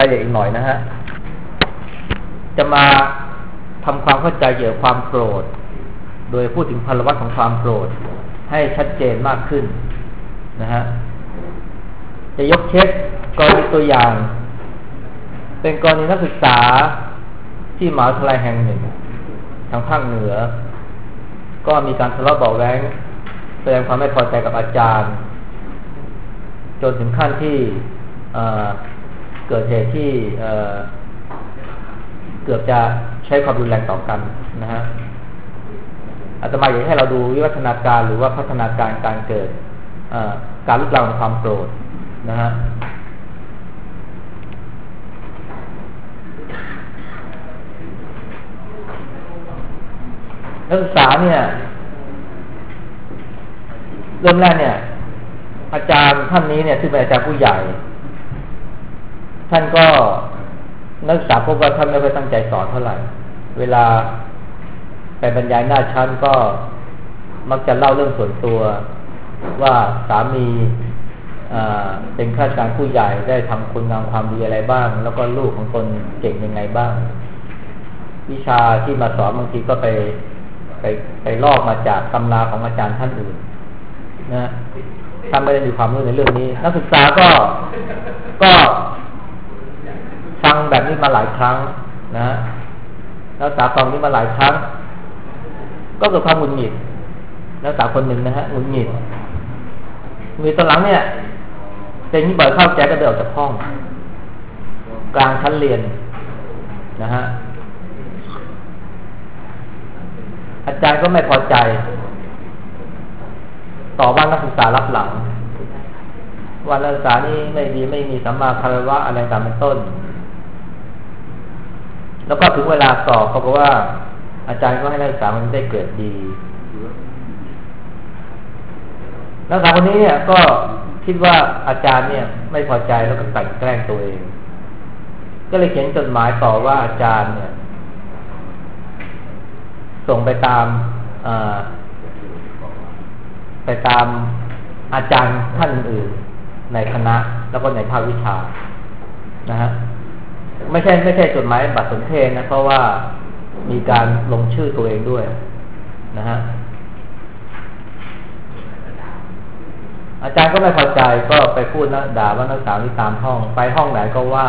ละเอียดอีกหน่อยนะฮะจะมาทำความเข้าใจเกี่ยวกับความโกรธโดยพูดถึงพลวัตของความโกรธให้ชัดเจนมากขึ้นนะฮะจะยกเคสกรณีตัวอย่างเป็นกรณีนักศึกษาที่มหาวิทยาลัยแห่งหนึ่งทางภาคเหนือก็มีการทะเลาะเบาะแว้งแสดงความไม่พอใจกับอาจารย์จนถึงขั้นที่เกิดเหตุที่เกือบจะใช้ความรุนแรงต่อกันนะฮะอาตมาอยากให้เราดูวิวัฒนาการหรือว่าพัฒนาการการเกิดการลุกลามของความโกรธนะฮะนักศึกษาเนี่ยเริ่มแรกเนี่ยอาจารย์ท่านนี้เนี่ยซึ่งเป็นอาจารย์ผู้ใหญ่ท่านก็นักศึกษาพบว่าท่านไม่ค่อยตั้งใจสอนเท่าไหร่เวลาไปบรรยายหน้าชั้นก็มักจะเล่าเรื่องส่วนตัวว่าสามีเป็นข้าราชการผู้ใหญ่ได้ทำคุณงามความดีอะไรบ้างแล้วก็ลูกของตนเก่งยังไงบ้างวิชาที่มาสอนบางทีก็ไปลอกมาจากตำราของอาจารย์ท่านอื่นนะท่านไม่ได้มีความรู้ในเรื่องนี้นักศึกษาก็ฟังแบบนี้มาหลายครั้งนะนักศึกษาฟังนี้มาหลายครั้งก็เกิดความหงุดหงิดนักศึกษาคนหนึ่งนะฮะหงุดหงิดมีตอนหลังเนี่ยเป็นที่บ่อยเข้าแกก็เดินออกจากห้องกลางชั้นเรียนนะฮะอาจารย์ก็ไม่พอใจต่อว่านักศึกษารับหลังว่านักศึกษานี่ไม่ดีไม่มีสัมมาคารวะอะไรตามเป็นต้นแล้วก็ถึงเวลาสอบเขาบอกว่าอาจารย์ก็ให้นักศึกษามันได้เกิดดีนักศึกษาคนนี้เนี่ยก็คิดว่าอาจารย์เนี่ยไม่พอใจแล้วก็กลั่นแกล้งตัวเองก็เลยเขียนจดหมายต่อว่าอาจารย์เนี่ยส่งไปตามอาจารย์ท่านอื่นในคณะแล้วก็ในภาควิชานะฮะไม่ใช่จดหมายบัตรสนเทศนะเพราะว่ามีการลงชื่อตัวเองด้วยนะฮะอาจารย์ก็ไม่พอใจก็ไปพูดนะด่าว่านักศึกษาที่ตามห้องไปห้องไหนก็ว่า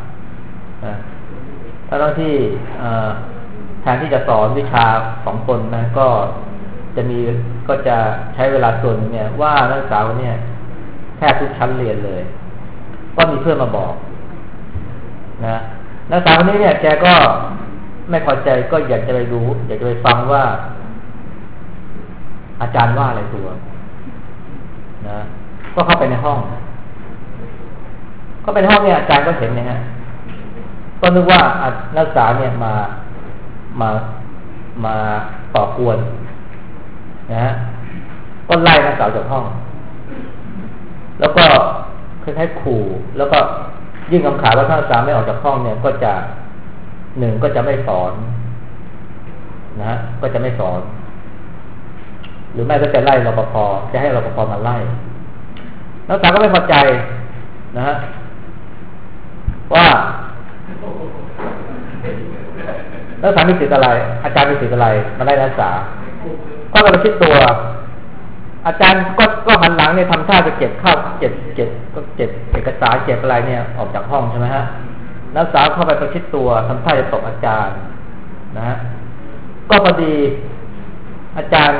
ทั้งที่แทนที่จะสอนวิชาของตนนะก็จะใช้เวลาส่วนนึงเนี่ยว่านักศึกษาเนี่ยแทบทุกชั้นเรียนเลยก็มีเพื่อนมาบอกนะนักศึกษาคนนี้เนี่ยแกก็ไม่พอใจก็อยากจะไปรู้อยากจะไปฟังว่าอาจารย์ว่าอะไรตัวนะก็เข้าไปในห้องเนี่ยอาจารย์ก็เห็นนะฮะก็นึกว่านักศึกษาเนี่ยมาต่อกวนนะฮะก็ไล่นักศึกษาจากห้องแล้วก็คล้ายๆขู่แล้วก็ยื่นคำขาดว่าถ้านักศึกษาไม่ออกจากห้องเนี่ยก็จะก็จะไม่สอนนะฮะก็จะไม่สอนหรือไม่ก็จะไล่รปภจะให้รปภมาไล่นักศึกษาก็ไม่พอใจนะฮะว่านักศึกษามีสิทธิ์อะไรอาจารย์มีสิทธิ์อะไรมาไล่นักศึกษาก็เลยคิดตัวอาจารย์ก็หันหลังเนี่ยทำท่าจะเก็บข้าวเก็บเอกสารเก็บอะไรเนี่ยออกจากห้องใช่ไหมฮะนักศึกษาเข้าไปประชิดตัวทำท่าจะตบอาจารย์นะฮะก็พอดีอาจารย์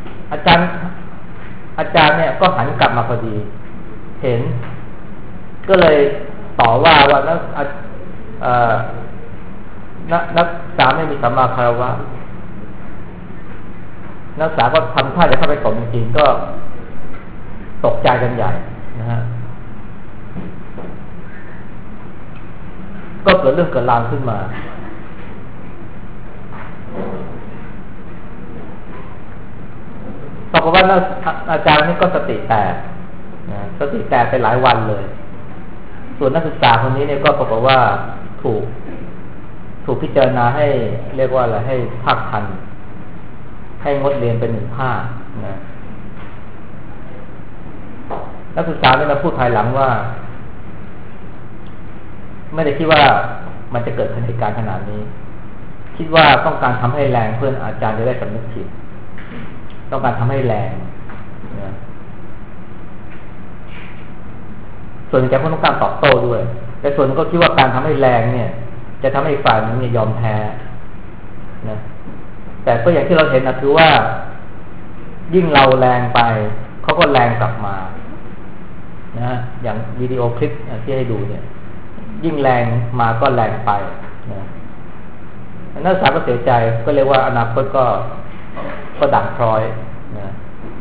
เนี่ยก็หันกลับมาพอดีเห็นก็เลยต่อว่านักศึกษาไม่มีสัมมาคารวะนักศึกษาก็ทำท่าจะเข้าไปตบจริงๆก็ตกใจกันใหญ่นะฮะก็เกิดเรื่องเกิดราวขึ้นมาปรากฏว่าอาจารย์นี่ก็สติแตกไปหลายวันเลยส่วนนักศึกษาคนนี้เนี่ยก็ปรากฏว่าถูกพิจารณาให้เรียกว่าอะไรให้ภาคทันให้งดเรียนเป็น1 ภาคนะนักศึกษาเนี่ยมาพูดภายหลังว่าไม่ได้คิดว่ามันจะเกิดเหตุการณ์ขนาดนี้คิดว่าต้องการทำให้แรงเพื่อนอาจารย์จะได้สำนึกผิดต้องการทำให้แรงนะส่วนแกก็ต้องการตอบโต้ด้วยแต่ส่วนก็คิดว่าการทำให้แรงเนี่ยจะทำให้ฝ่ายนึงเนี่ยยอมแพ้นะแต่ก็อย่างที่เราเห็นนะคือว่ายิ่งเราแรงไปเขาก็แรงกลับมานะอย่างวิดีโอคลิปที่ให้ดูเนี่ยยิ่งแรงมาก็แรงไปนะนักศึกษาก็เสียใจก็เรียกว่าอนาคตก็ด่างพร้อยนะ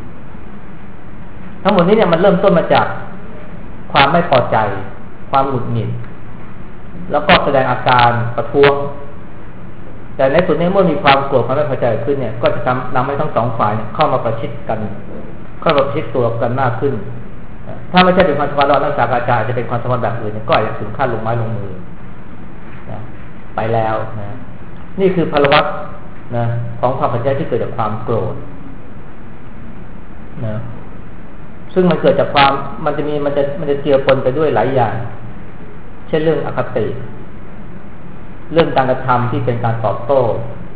ทั้งหมดนี้เนี่ยมันเริ่มต้นมาจากความไม่พอใจความหงุดหงิดแล้วก็แสดงอาการประท้วงแต่ในสุดนี้เมื่อมีความโกรธความไม่พอใจขึ้นเนี่ยก็จะนำให้ทั้งสองฝ่ายเนี่ยเข้ามาประชิดกันเข้ามาประชิดตัวกันมากขึ้นถ้าไม่ใช่เป็นความสัมพันธ์ระหว่างนักศึกษาอาจารย์จะเป็นความสัมพันธ์แบบอื่นก็อาจจะถึงขั้นลงไม้ลงมือนะไปแล้วนะนี่คือพลวัตนะของความขัดแย้งที่เกิดจากความโกรธนะซึ่งมันเกิดจากความมันจะเจือปนไปด้วยหลายอย่างเช่นเรื่องอคติเรื่องการกระทำที่เป็นการตอบโต้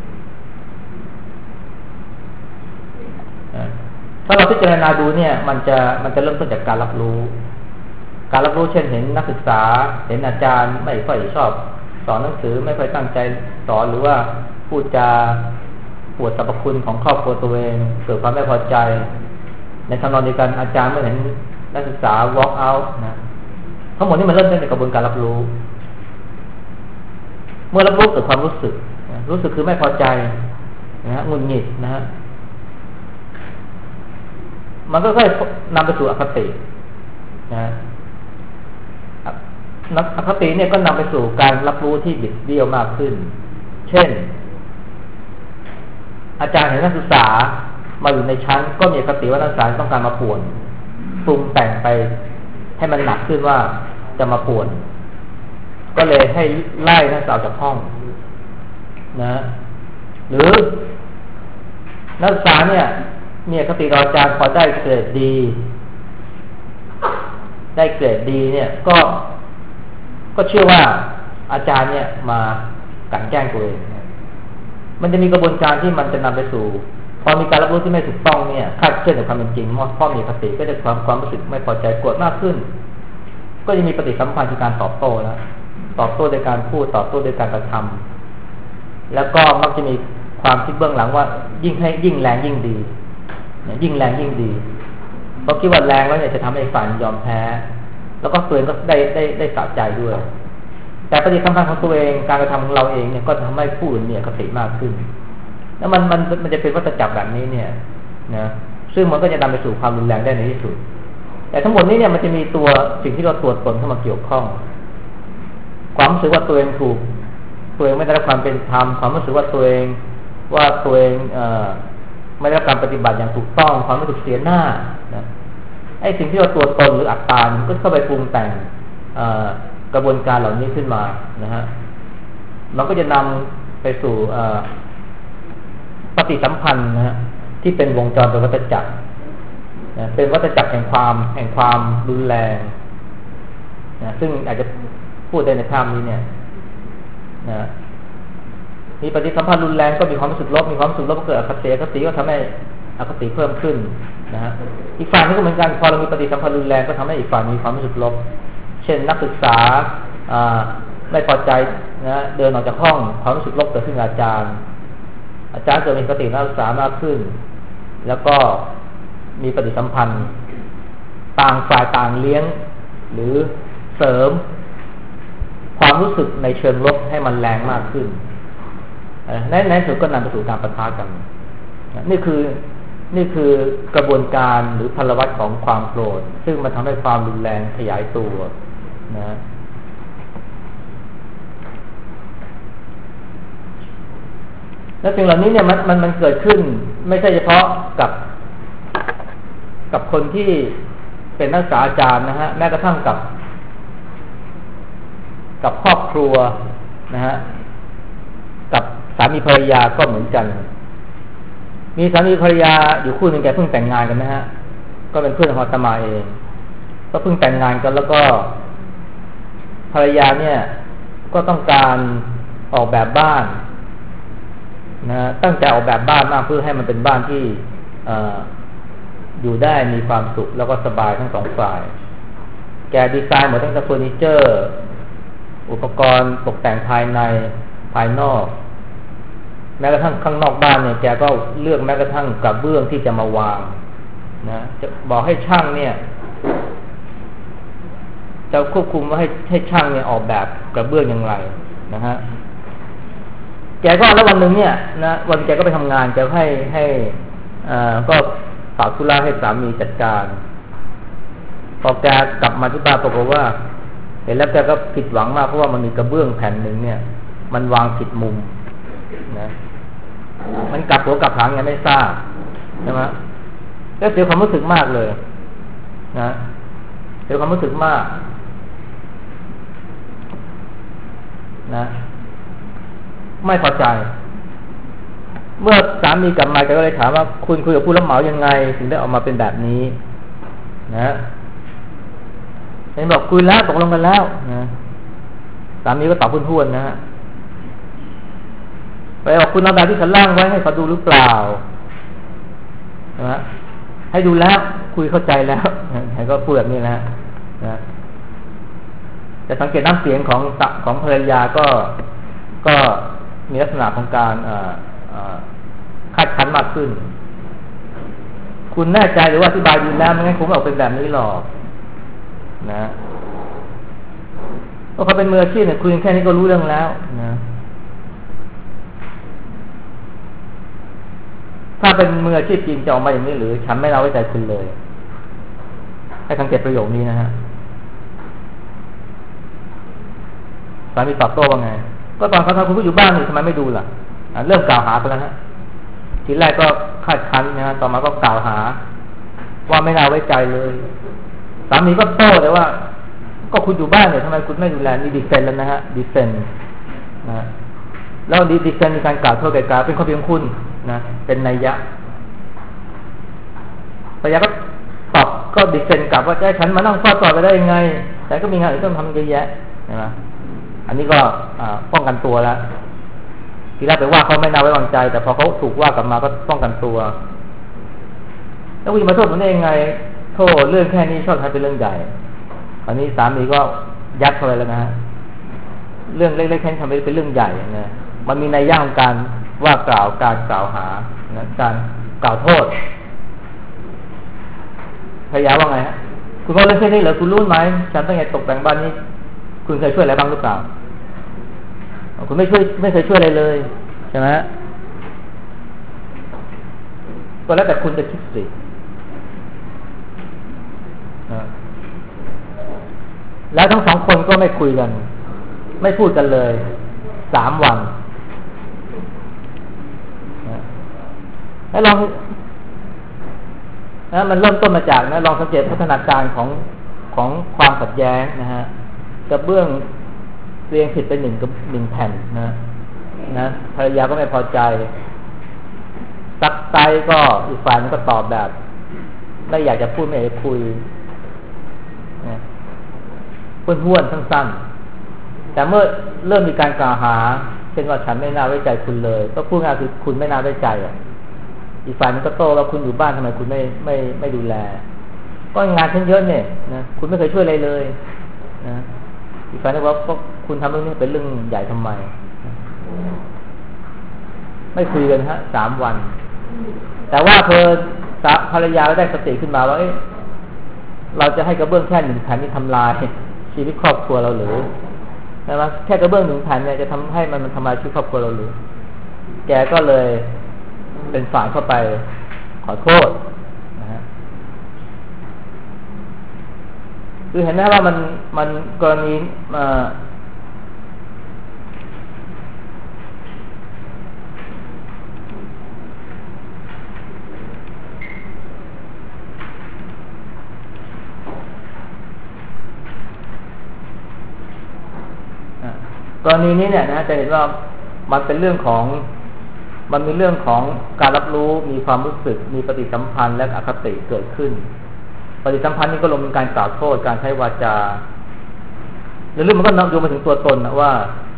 ถ้าเราพิจารณาดูเนี่ยมันจะเริ่มต้นจากการรับรู้เช่นเห็นนักศึกษาเห็นอาจารย์ไม่ค่อยชอบสอนหนังสือไม่ค่อยตั้งใจสอนหรือว่าพูดจาปวดสรรพคุณของครอบครัวตัวเองเกิดความไม่พอใจในทำนองเดียวกันอาจารย์เมื่อเห็นนักศึกษา walk out นะทั้งหมดนี้มันเริ่มต้นจากกระบวนการรับรู้เมื่อรับรู้เกิดความรู้สึกคือไม่พอใจนะฮะหงุดหงิดนะฮะมันก็ค่อยนำไปสู่อคตินะอคติเนี่ยก็นำไปสู่การรับรู้ที่บิดเบี้ยวมากขึ้นเช่นอาจารย์เห็นนักศึกษามาอยู่ในชั้นก็มีอคติว่านักศึกษาต้องการมาป่วนปรุงแต่งไปให้มันหนักขึ้นว่าจะมาป่วนก็เลยให้ไล่นักศึกษาจากห้องนะหรือนักศึกษาเนี่ยมีอคติต่ออาจารย์พอได้เกรดดีเนี่ยก็เชื่อว่าอาจารย์เนี่ยมากลั่นแกล้งตัวเองมันจะมีกระบวนการที่มันจะนำไปสู่พอมีการรับรู้ที่ไม่ถูกต้องเนี่ยคาดเคลื่อนจากความเป็นจริงเพราะมีอคติก็จะความรู้สึกไม่พอใจโกรธมากขึ้นก็จะมีปฏิสัมพันธ์คือการตอบโต้แล้วตอบโต้โดยการพูดตอบโต้โดยการกระทำแล้วก็มักจะมีความคิดเบื้องหลังว่ายิ่งแรงยิ่งดียิ่งแรงยิ่งดีเพราะคิดว่าแรงแล้วเนี่ยจะทำให้ฝ่ายยอมแพ้แล้วก็ตัวเองก็ได้สะใจด้วยแต่ปฏิสัมพันธ์ของตัวเองการกระทำของเราเองเนี่ยก็ทำให้ผู้อื่นเนี่ยอคติมากขึ้นแล้วมันจะเป็นวัฏจักรแบบนี้เนี่ยนะซึ่งมันก็จะนำไปสู่ความรุนแรงได้ในที่สุดแต่ทั้งหมดนี้เนี่ยมันจะมีตัวสิ่งที่เราตรวจตนเข้ามาเกี่ยวข้องความรู้สึกว่าตัวเองถูกตัวเองไม่ได้รับความเป็นธรรมความรู้สึกว่าตัวเองไม่ได้รับการปฏิบัติอย่างถูกต้องความรู้สึกเสียหน้านะไอ้สิ่งที่เราตัวตนหรืออัตตาก็เข้าไปปรุงแต่งกระบวนการเหล่านี้ขึ้นมานะฮะมันก็จะนำไปสู่ปฏิสัมพันธ์นะฮะที่เป็นวงจรเป็นวัฏจักรนะเป็นวัฏจักรแห่งความรุนแรงนะซึ่งอาจจะพูดได้ในภาพนี้เนี่ยนะมีปฏิสัมพันธ์รุนแรงก็มีความรู้สึกลบก็เกิดอคติก็ทำให้อคติเพิ่มขึ้นนะฮะอีกฝ่ายนึงก็เหมือนกันพอเรามีปฏิสัมพันธ์รุนแรงก็ทำให้อีกฝ่ายมีความรู้สึกลบเช่นนักศึกษาไม่พอใจนะเดินออกจากห้องความรู้สึกลบเกิดขึ้นกับอาจารย์เกิดมีปฏินักศึกษามากขึ้นแล้วก็มีปฏิสัมพันธ์ต่างฝ่ายต่างเลี้ยงหรือเสริมความรู้สึกในเชิงลบให้มันแรงมากขึ้นในสุดก็นำไปสู่การปะทะกันนี่คือกระบวนการหรือพลวัตของความโกรธซึ่งมันทำให้ความรุนแรงขยายตัวนะและสิ่งเหล่านี้เนี่ยมันเกิดขึ้นไม่ใช่เฉพาะกับคนที่เป็นนักศึกษาอาจารย์นะฮะแม้กระทั่งกับครอบครัวนะฮะกับสามีภรรยาก็เหมือนกันมีสามีภรรยาอยู่คู่หนึ่งแกเพิ่งแต่งงานกันนะฮะก็เป็นเพื่อนของอาตมาเองก็เพิ่งแต่งงานกันแล้วก็ภรรยาเนี่ยก็ต้องการออกแบบบ้านนะตั้งใจออกแบบบ้านมากเพื่อให้มันเป็นบ้านที่อยู่ได้มีความสุขแล้วก็สบายทั้งสองฝ่ายแกดีไซน์หมดตั้งแต่เฟอร์นิเจอร์อุปกรณ์ตกแต่งภายในภายนอกแม้กระทั่งข้างนอกบ้านเนี่ยแกก็เลือกแม้กระทั่งกระเบื้องที่จะมาวางนะจะบอกให้ช่างเนี่ยจะควบคุมว่าให้ช่างเนี่ยออกแบบกระเบื้องอย่างไรนะฮะแกก็แล้ววันหนึ่งเนี่ยนะวันแกก็ไปทำงานแกให้ก็ฝากธุระให้สามีจัดการพอแกกลับมาที่บ้านปรากฏว่าเห็นแล้วแกก็ผิดหวังมากเพราะว่ามันมีกระเบื้องแผ่นหนึ่งเนี่ยมันวางผิดมุมนะมันกลับหัวกลับหางยังไม่ทราบใช่ไหมก็เสียความรู้สึกมากเลยนะเสียความรู้สึกมากนะไม่พอใจเมื่อสามีกลับมาแกก็เลยถามว่าคุณคุยกับผู้รับเหมายังไงถึงได้ออกมาเป็นแบบนี้นะเห็นบอกคุยแล้วตกลงกันแล้วนะสามีก็ตอบพูดๆนะฮะไปบอกคุณเอาแบบที่ฉันร่างไว้ให้เขาดูหรือเปล่านะให้ดูแล้วคุยเข้าใจแล้วแล้วก็พูดแบบนี้นะจะสังเกตน้ำเสียงของภรรยาก็มีลักษณะของการคาดคั้นมากขึ้นคุณแน่ใจหรือว่าอธิบายดีแล้วไม่งั้นคงไม่ออกเป็นแบบนี้หรอกนะเพราะเขาเป็นมืออาชีพเนี่ยคุยแค่นี้ก็รู้เรื่องแล้วนะถ้าเป็นมืออาชีพจริงจะออกมาอย่างนี้หรือฉันไม่เอาไว้ใจคุณเลยให้สังเกตประโยคนี้นะฮะสามีตอบโต้ว่าไงก็ตอนเขาทำคุณก็อยู่บ้านนี่ทำไมไม่ดูล่ะเริ่มกล่าวหาไปแล้วฮะทีแรกก็คาดคั้นนะฮะต่อมาก็กล่าวหาว่าไม่น่าไว้ใจเลยสามีก็โต้เลยว่าก็คุณอยู่บ้านเนี่ยทำไมคุณไม่ดูแลนี่ดิเฟนแล้วนะฮะดิเฟนนะแล้วดิเฟนมีการกล่าวโทษไกลๆเป็นความผิดของคุณนะเป็นนัยยะภรรยาก็ตอบก็ดิเฟนกลับว่าจะให้ฉันมานั่งเฝ้าต่อไปได้ยังไงฉันก็มีงานอื่นต้องทำเยอะแยะนะอันนี้ก็ป้องกันตัวแล้วทีแรกไปว่าเขาไม่น่าไว้วางใจแต่พอเขาถูกว่ากลับมาก็ป้องกันตัวแล้วคุณมาโทษผมได้ยังไงโทษเรื่องแค่นี้ชอบทำเป็นเรื่องใหญ่อันนี้สามีก็ยัดเข้าไปแล้วนะฮะเรื่องเล็กๆแค่นี้ทำเป็นเรื่องใหญ่นะมันมีนัยยะของการว่ากล่าวการกล่าวหานะการกล่าวโทษภรรยาว่าไงฮะคุณว่าเรื่องแค่นี้เหรอคุณรู้ไหมฉันตั้งใจตกแต่งบ้านนี้คุณเคยช่วยอะไรบ้างหรือเปล่าคุณไม่เคยช่วยอะไรเลยใช่ไหมก็แล้วแต่คุณจะคิดสิแล้วทั้งสองคนก็ไม่คุยกันไม่พูดกันเลย3 วันแล้วลองมันเริ่มต้นมาจากนะลองสังเกตพัฒนาการของความขัดแย้งนะฮะกระเบื้องเรียงผิดไป1แผ่นนะภรรยาก็ไม่พอใจซักไซก็อีกฝ่ายนึงก็ตอบแบบไม่อยากจะพูดไม่อยากจะคุยนะห้วนๆสั้นๆแต่เมื่อเริ่มมีการกล่าวหาเช่นว่าฉันไม่น่าไว้ใจคุณเลยก็พูดง่ายคือคุณไม่น่าไว้ใจอีกฝ่ายนึงก็โต้ว่าคุณอยู่บ้านทำไมคุณไม่ดูแลก็งานฉันเยอะเนี่ยนะคุณไม่เคยช่วยอะไรเลยนะอีกฝ่ายนึงว่าก็คุณทำเรื่องนี้เป็นเรื่องใหญ่ทำไมไม่คุยกันฮะ3 วันแต่ว่าภรรยาได้สติขึ้นมาว่าเราจะให้กระเบื้องแค่1 แผ่นที่ทำลายชีวิตครอบครัวเราหรือใช่ไหมแค่กระเบื้อง1 แผ่นเนี่ยจะทำให้มันทำลายชีวิตครอบครัวเราหรือแกก็เลยเป็นฝ่ายเข้าไปขอโทษนะฮะคือเห็นไหมว่ามันกรณีกรณีนี้เนี่ยนะจะเห็นว่ามันเป็นเรื่องของมันมีเรื่องของการรับรู้มีความรู้สึกมีปฏิสัมพันธ์และอคติเกิดขึ้นปฏิสัมพันธ์นี้ก็ลงเป็นการกล่าวโทษการใช้วาจาหรือมันก็นำโยงมาถึงตัวตนนะว่า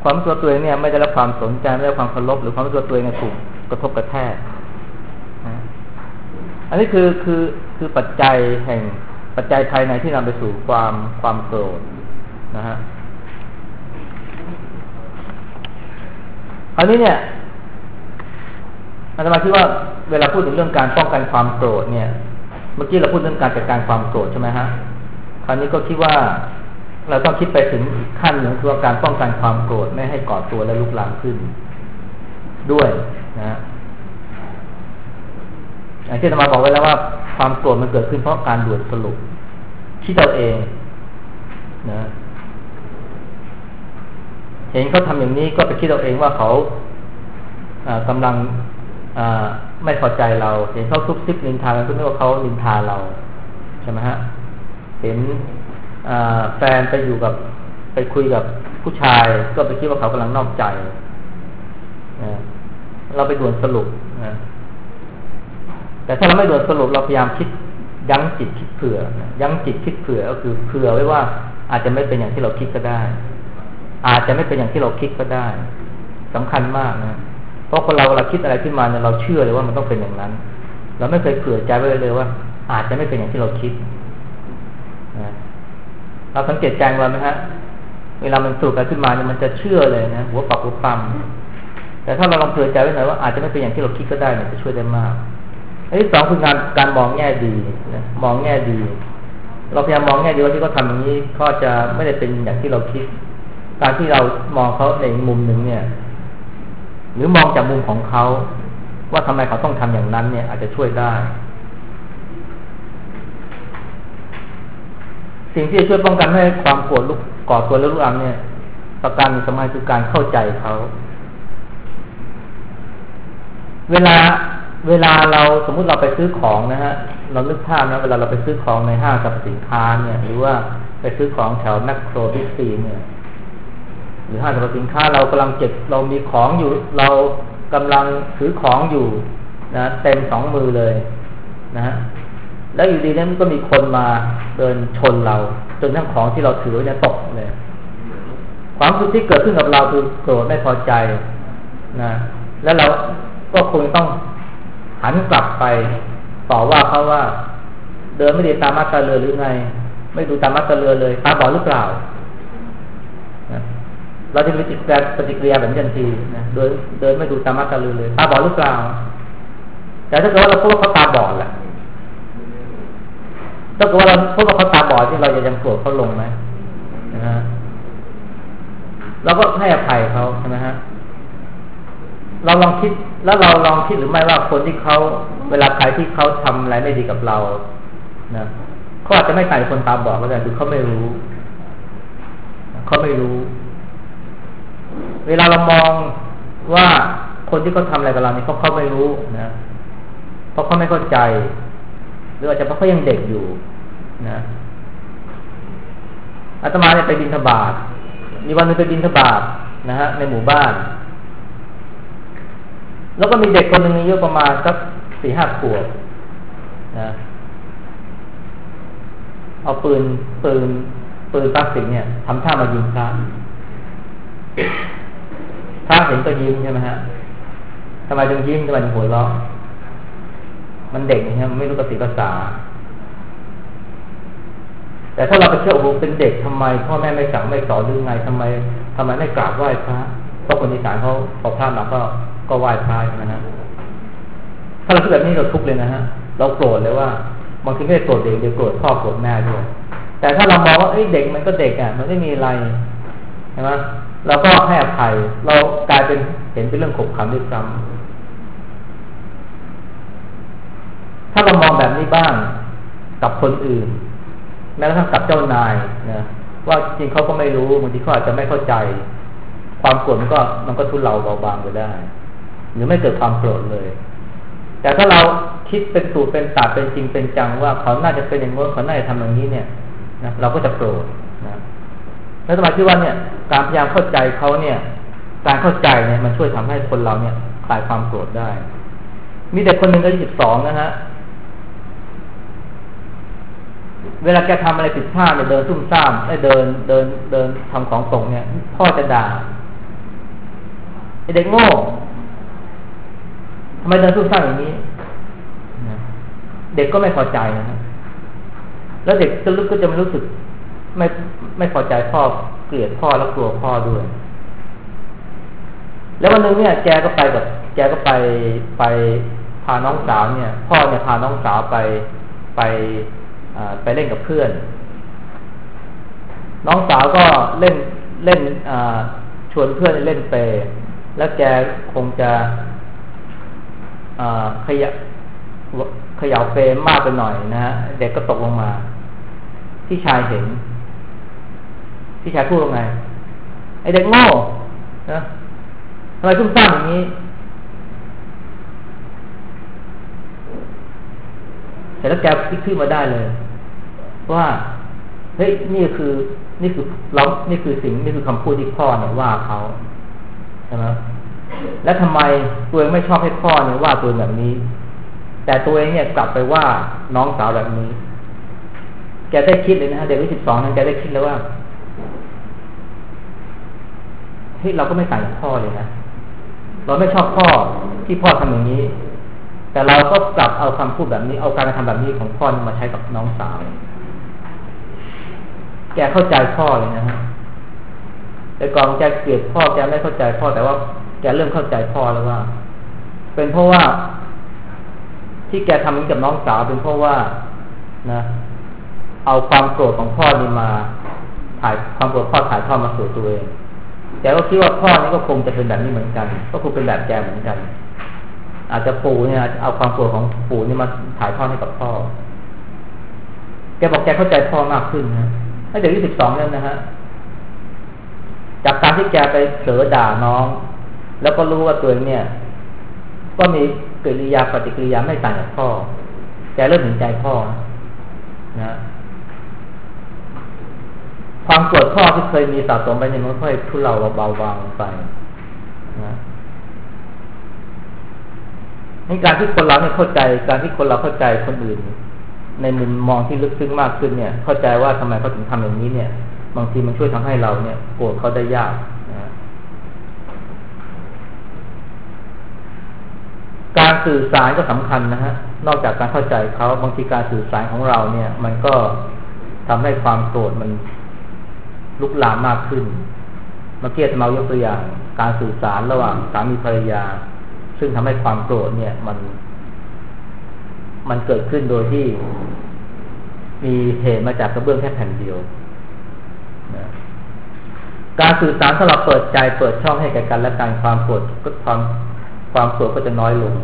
ความรู้สึกตัวเองเนี่ยไม่ได้รับความสนใจไม่ได้รับความเคารพหรือความรู้สึกตัวเองถูกกระทบกระแทกอันนี้คือปัจจัยแห่งปัจจัยภายในที่นำไปสู่ความโกรธนะฮะอันนี้เนี่ยอาตมาคิดว่าเวลาพูดถึงเรื่องการป้องกันความโกรธเนี่ยเมื่อกี้เราพูดเรื่องการจัดการความโกรธใช่ไหมฮะคราวนี้ก็คิดว่าเราต้องคิดไปถึงอีกขั้นหนึ่งคือการป้องกันความโกรธไม่ให้ก่อตัวและลุกลามขึ้นด้วยนะอย่างที่อาตมาบอกไว้แล้วว่าความโกรธมันเกิดขึ้นเพราะการด่วนสรุปคิดเอาเองนะเห็นเขาทำอย่างนี้ก็ไปคิดเอาเองว่าเขากำลังไม่พอใจเราเห็นเขาซุบซิบนินทาเราก็นึกว่าเขานินทาเราใช่ไหมฮะเห็นแฟนไปคุยกับผู้ชายก็ไปคิดว่าเขากำลังนอกใจเราไปด่วนสรุปนะแต่ถ้าเราไม่ด่วนสรุปเราพยายามคิดยั้งจิตคิดเผื่อยั้งจิตคิดเผื่อก็คือเผื่อไว้ว่าอาจจะไม่เป็นอย่างที่เราคิดก็ได้อาจจะไม่เป็นอย่างที่เราคิดก็ได้สำคัญมากนะเพราะคนเราเวลาคิดอะไรขึ้นมาเนี่ยเราเชื่อเลยว่ามันต้องเป็นอย่างนั้นเราไม่เคยเผื่อใจไว้เลยว่าอาจจะไม่เป็นอย่างที่เราคิดนะเราสังเกตใจเราไหมฮะเวลามันสูดอะไรขึ้นมาเนี่ยมันจะเชื่อเลยนะหัวปักหัวปั๊มแต่ถ้าเราลองเผื่อใจไว้หน่อยว่าอาจจะไม่เป็นอย่างที่เราคิดก็ได้เนี่ยจะช่วยได้มากอันที่สองคือการมองแง่ดีนะมองแง่ดีเราพยายามมองแง่ดีว่าที่เขาทำอย่างนี้เขาจะไม่ได้เป็นอย่างที่เราคิดการที่เรามองเขาในมุมหนึ่งเนี่ยหรือมองจากมุมของเขาว่าทำไมเขาต้องทำอย่างนั้นเนี่ยอาจจะช่วยได้สิ่งที่จะช่วยป้องกันให้ความโกรธก่อตัวและลุกลามเนี่ยประการสำคัญคือการเข้าใจเขาเวลาเราสมมุติเราไปซื้อของนะฮะเรานึกภาพนะเวลาเราไปซื้อของในห้างสรรพสินค้าเนี่ยหรือว่าไปซื้อของแถวแมคโครบิ๊กซีเนี่ยหรือห้างสรรพสินค้าเรากำลังเรามีของอยู่เรากำลังถือของอยู่นะเต็มสองมือเลยนะฮะแล้วอยู่ดีนั้นก็มีคนมาเดินชนเราจนทั้งของที่เราถือเนี่ยตกเลยความรู้สึกที่เกิดขึ้นกับเราคือโกรธไม่พอใจนะแล้วเราก็คงต้องหันกลับไปต่อว่าเขาว่าเดินไม่ดีตามมาตราเรือหรือไงไม่ดูตามมาตราเรือเลยตาบอดหรือเปล่านะเราจะมีปฏิกิริยาแบบนี้ทันทีนะเดินไม่ดูตามมาตราเรือเลยตาบอดหรือเปล่าแต่ถ้าเกิดว่าเราพบว่าเขาตาบอดแหละถ้าเกิดว่าเราพบว่าเขาตาบอดที่เราจะยังโกรธเขาลงไหมนะฮะเราก็ให้อภัยเขาใช่ไหมฮะเราลองคิดแล้วเราลองคิดหรือไม่ว่าคนที่เขาเวลาใครที่เขาทำอะไรไม่ดีกับเรานะเขาอาจจะไม่ใส่คนตาบอดก็ได้คือเขาไม่รู้เวลาเรามองว่าคนที่เขาทำอะไรกับเราเนี่ยเขาไม่รู้นะเพราะเขาไม่เข้าใจหรืออาจจะเพราะเขายังเด็กอยู่นะอาตมาเนี่ยไปบิณฑบาตมีวันนึงไปบิณฑบาตนะฮะในหมู่บ้านแล้วก็มีเด็กคนหนึ่งอายุประมาณสัก 4-5 ขวบนะเอาปืนพลาสติกเนี่ยทำท่ามายิงพระเห็นก็ยิ้มใช่ไหมฮะทำไมถึงยิ้มทำไมถึงหัวเราะมันเด็กเนี่ยมันไม่รู้ภาษาแต่ถ้าเราไปเชื่อโอ้โหเป็นเด็กทำไมพ่อแม่ไม่สั่งไม่สอนหรือไงทำไมไม่กราบไหว้พระเพราะคนอีสานเขาพอพระมาก็ไหว้พระใช่ไหมฮะถ้าเราคิดแบบนี้เราทุกข์เลยนะฮะเราโกรธเลยว่าบางทีไม่ได้โกรธเด็กเดี๋ยวโกรธพ่อโกรธแม่ด้วยแต่ถ้าเรามองว่าเด็กมันก็เด็กอ่ะมันไม่มีอะไรใช่ไหมเราก็ให้อภัยเรากลายเป็นเห็นเป็นเรื่องขบขันด้วยซ้ำถ้าเรามองแบบนี้บ้างกับคนอื่นแม้กระทั่งกับเจ้านายนะว่าจริงเขาก็ไม่รู้บางทีเขาอาจจะไม่เข้าใจความโกรธมันก็ทุเลาเบาบางไปได้หรือไม่เกิดความโกรธเลยแต่ถ้าเราคิดเป็นสูตรเป็นศาสตร์เป็นจริงเป็นจังว่าเขาน่าจะเป็นอย่างนี้เขาน่าจะทำอย่างนี้เนี่ยนะเราก็จะโกรธนะแล้วสมาธิว่าเนี่ยการพยายามเข้าใจเขาเนี่ยการเข้าใจเนี่ยมันช่วยทำให้คนเราเนี่ยคลายความโกรธได้มีเด็กคนหนึ่งอายุ12นะฮะเวลาแกทำอะไรผิดพลาดเนี่ยเดินซุ่มซ่ามเดินทำของตกเนี่ยพ่อจะด่าไอ้เด็กโง่ทำไมเดินซุ่มซ่ามอย่างนี้เด็กก็ไม่พอใจนะครับแล้วเด็กลึกก็จะไม่รู้สึกไม่พอใจพ่อเกลียดพ่อแล้วกลัวพ่อด้วยแล้ววันนึงเนี่ยแกก็ไปพาน้องสาวเนี่ยพ่อเนี่ยพาน้องสาวไปเล่นกับเพื่อนน้องสาวก็เล่นชวนเพื่อนเล่นเปแล้วแกคงจะเขย่าเปมากไปหน่อยนะฮะเด็กก็ตกลงมาพี่ชายเห็นพี่ชายพูดว่าไงไอเด็กโง่นะทำไมซุ่มซ่ามอย่างนี้เสร็จแล้วแกพลิกขึ้นมาได้เลยว่าเฮ้ยนี่คือคำพูดที่พ่อเนี่ยว่าเขาใช่ไหมแล้วทำไมตัวเองไม่ชอบให้พ่อเนี่ยว่าตัวแบบนี้แต่ตัวเองเนี่ยกลับไปว่าน้องสาวแบบนี้แกได้คิดเลยนะฮะเด็กอายุ12นั้นแกได้คิดแล้วว่าเฮ้ยเราก็ไม่ต่างจากพ่อเลยนะเราไม่ชอบพ่อที่พ่อทำอย่างนี้แต่เราก็กลับเอาคำพูดแบบนี้เอาการกระทำแบบนี้ของพ่อมาใช้กับน้องสาวแกเข้าใจพ่อเลยนะฮะแต่ก่อนแกเกลียดพ่อแกไม่เข้าใจพ่อแต่ว่าแกเริ่มเข้าใจพ่อแล้วว่าเป็นเพราะว่าที่แกทำนี้กับน้องสาวเป็นเพราะว่านะเอาความโกรธของพ่อนี่มาความโกรธพ่อถ่ายทอดมาสู่ตัวเองแกก็คิดว่าพ่อนี่ก็คงจะเป็นแบบนี้เหมือนกันก็คงเป็นแบบแกเหมือนกันอาจจะปู่เนี่ยเอาความโกรธของปู่นี่มาถ่ายทอดให้กับพ่อแกบอกแกเข้าใจพ่อมากขึ้นนะให้เด็กอายุ12เนี่ยนะฮะจากการที่แกไปเผลอด่าน้องแล้วก็รู้ว่าตัวเองเนี่ยก็มีกิริยาปฏิกิริยาไม่ต่างจากพ่อแกเริ่มเห็นใจพ่อนะความโกรธพ่อที่เคยมีสะสมไปเนี่ยมันค่อยทุเลาเบาบางไปนะในการที่คนเราเนี่ยเข้าใจการที่คนเราเข้าใจคนอื่นในมุมมองที่ลึกซึ้งมากขึ้นเนี่ยเข้าใจว่าทำไมเขาถึงทำอย่างนี้เนี่ยบางทีมันช่วยทำให้เราเนี่ยโกรธเขาได้ยากนะการสื่อสารก็สำคัญนะฮะนอกจากการเข้าใจเขาบางทีการสื่อสารของเราเนี่ยมันก็ทำให้ความโกรธมันลุกลามมากขึ้นเมื่อกี้จะมายกตัวอย่างการสื่อสารระหว่างสามีภรรยาซึ่งทำให้ความโกรธเนี่ยมันเกิดขึ้นโดยที่มีเหตุมาจากกระเบื้องแค่แผ่นเดียวนะการสื่อสารสำหรับเปิดใจเปิดช่องให้แก่กันและกันความโกรธก็จะน้อยลง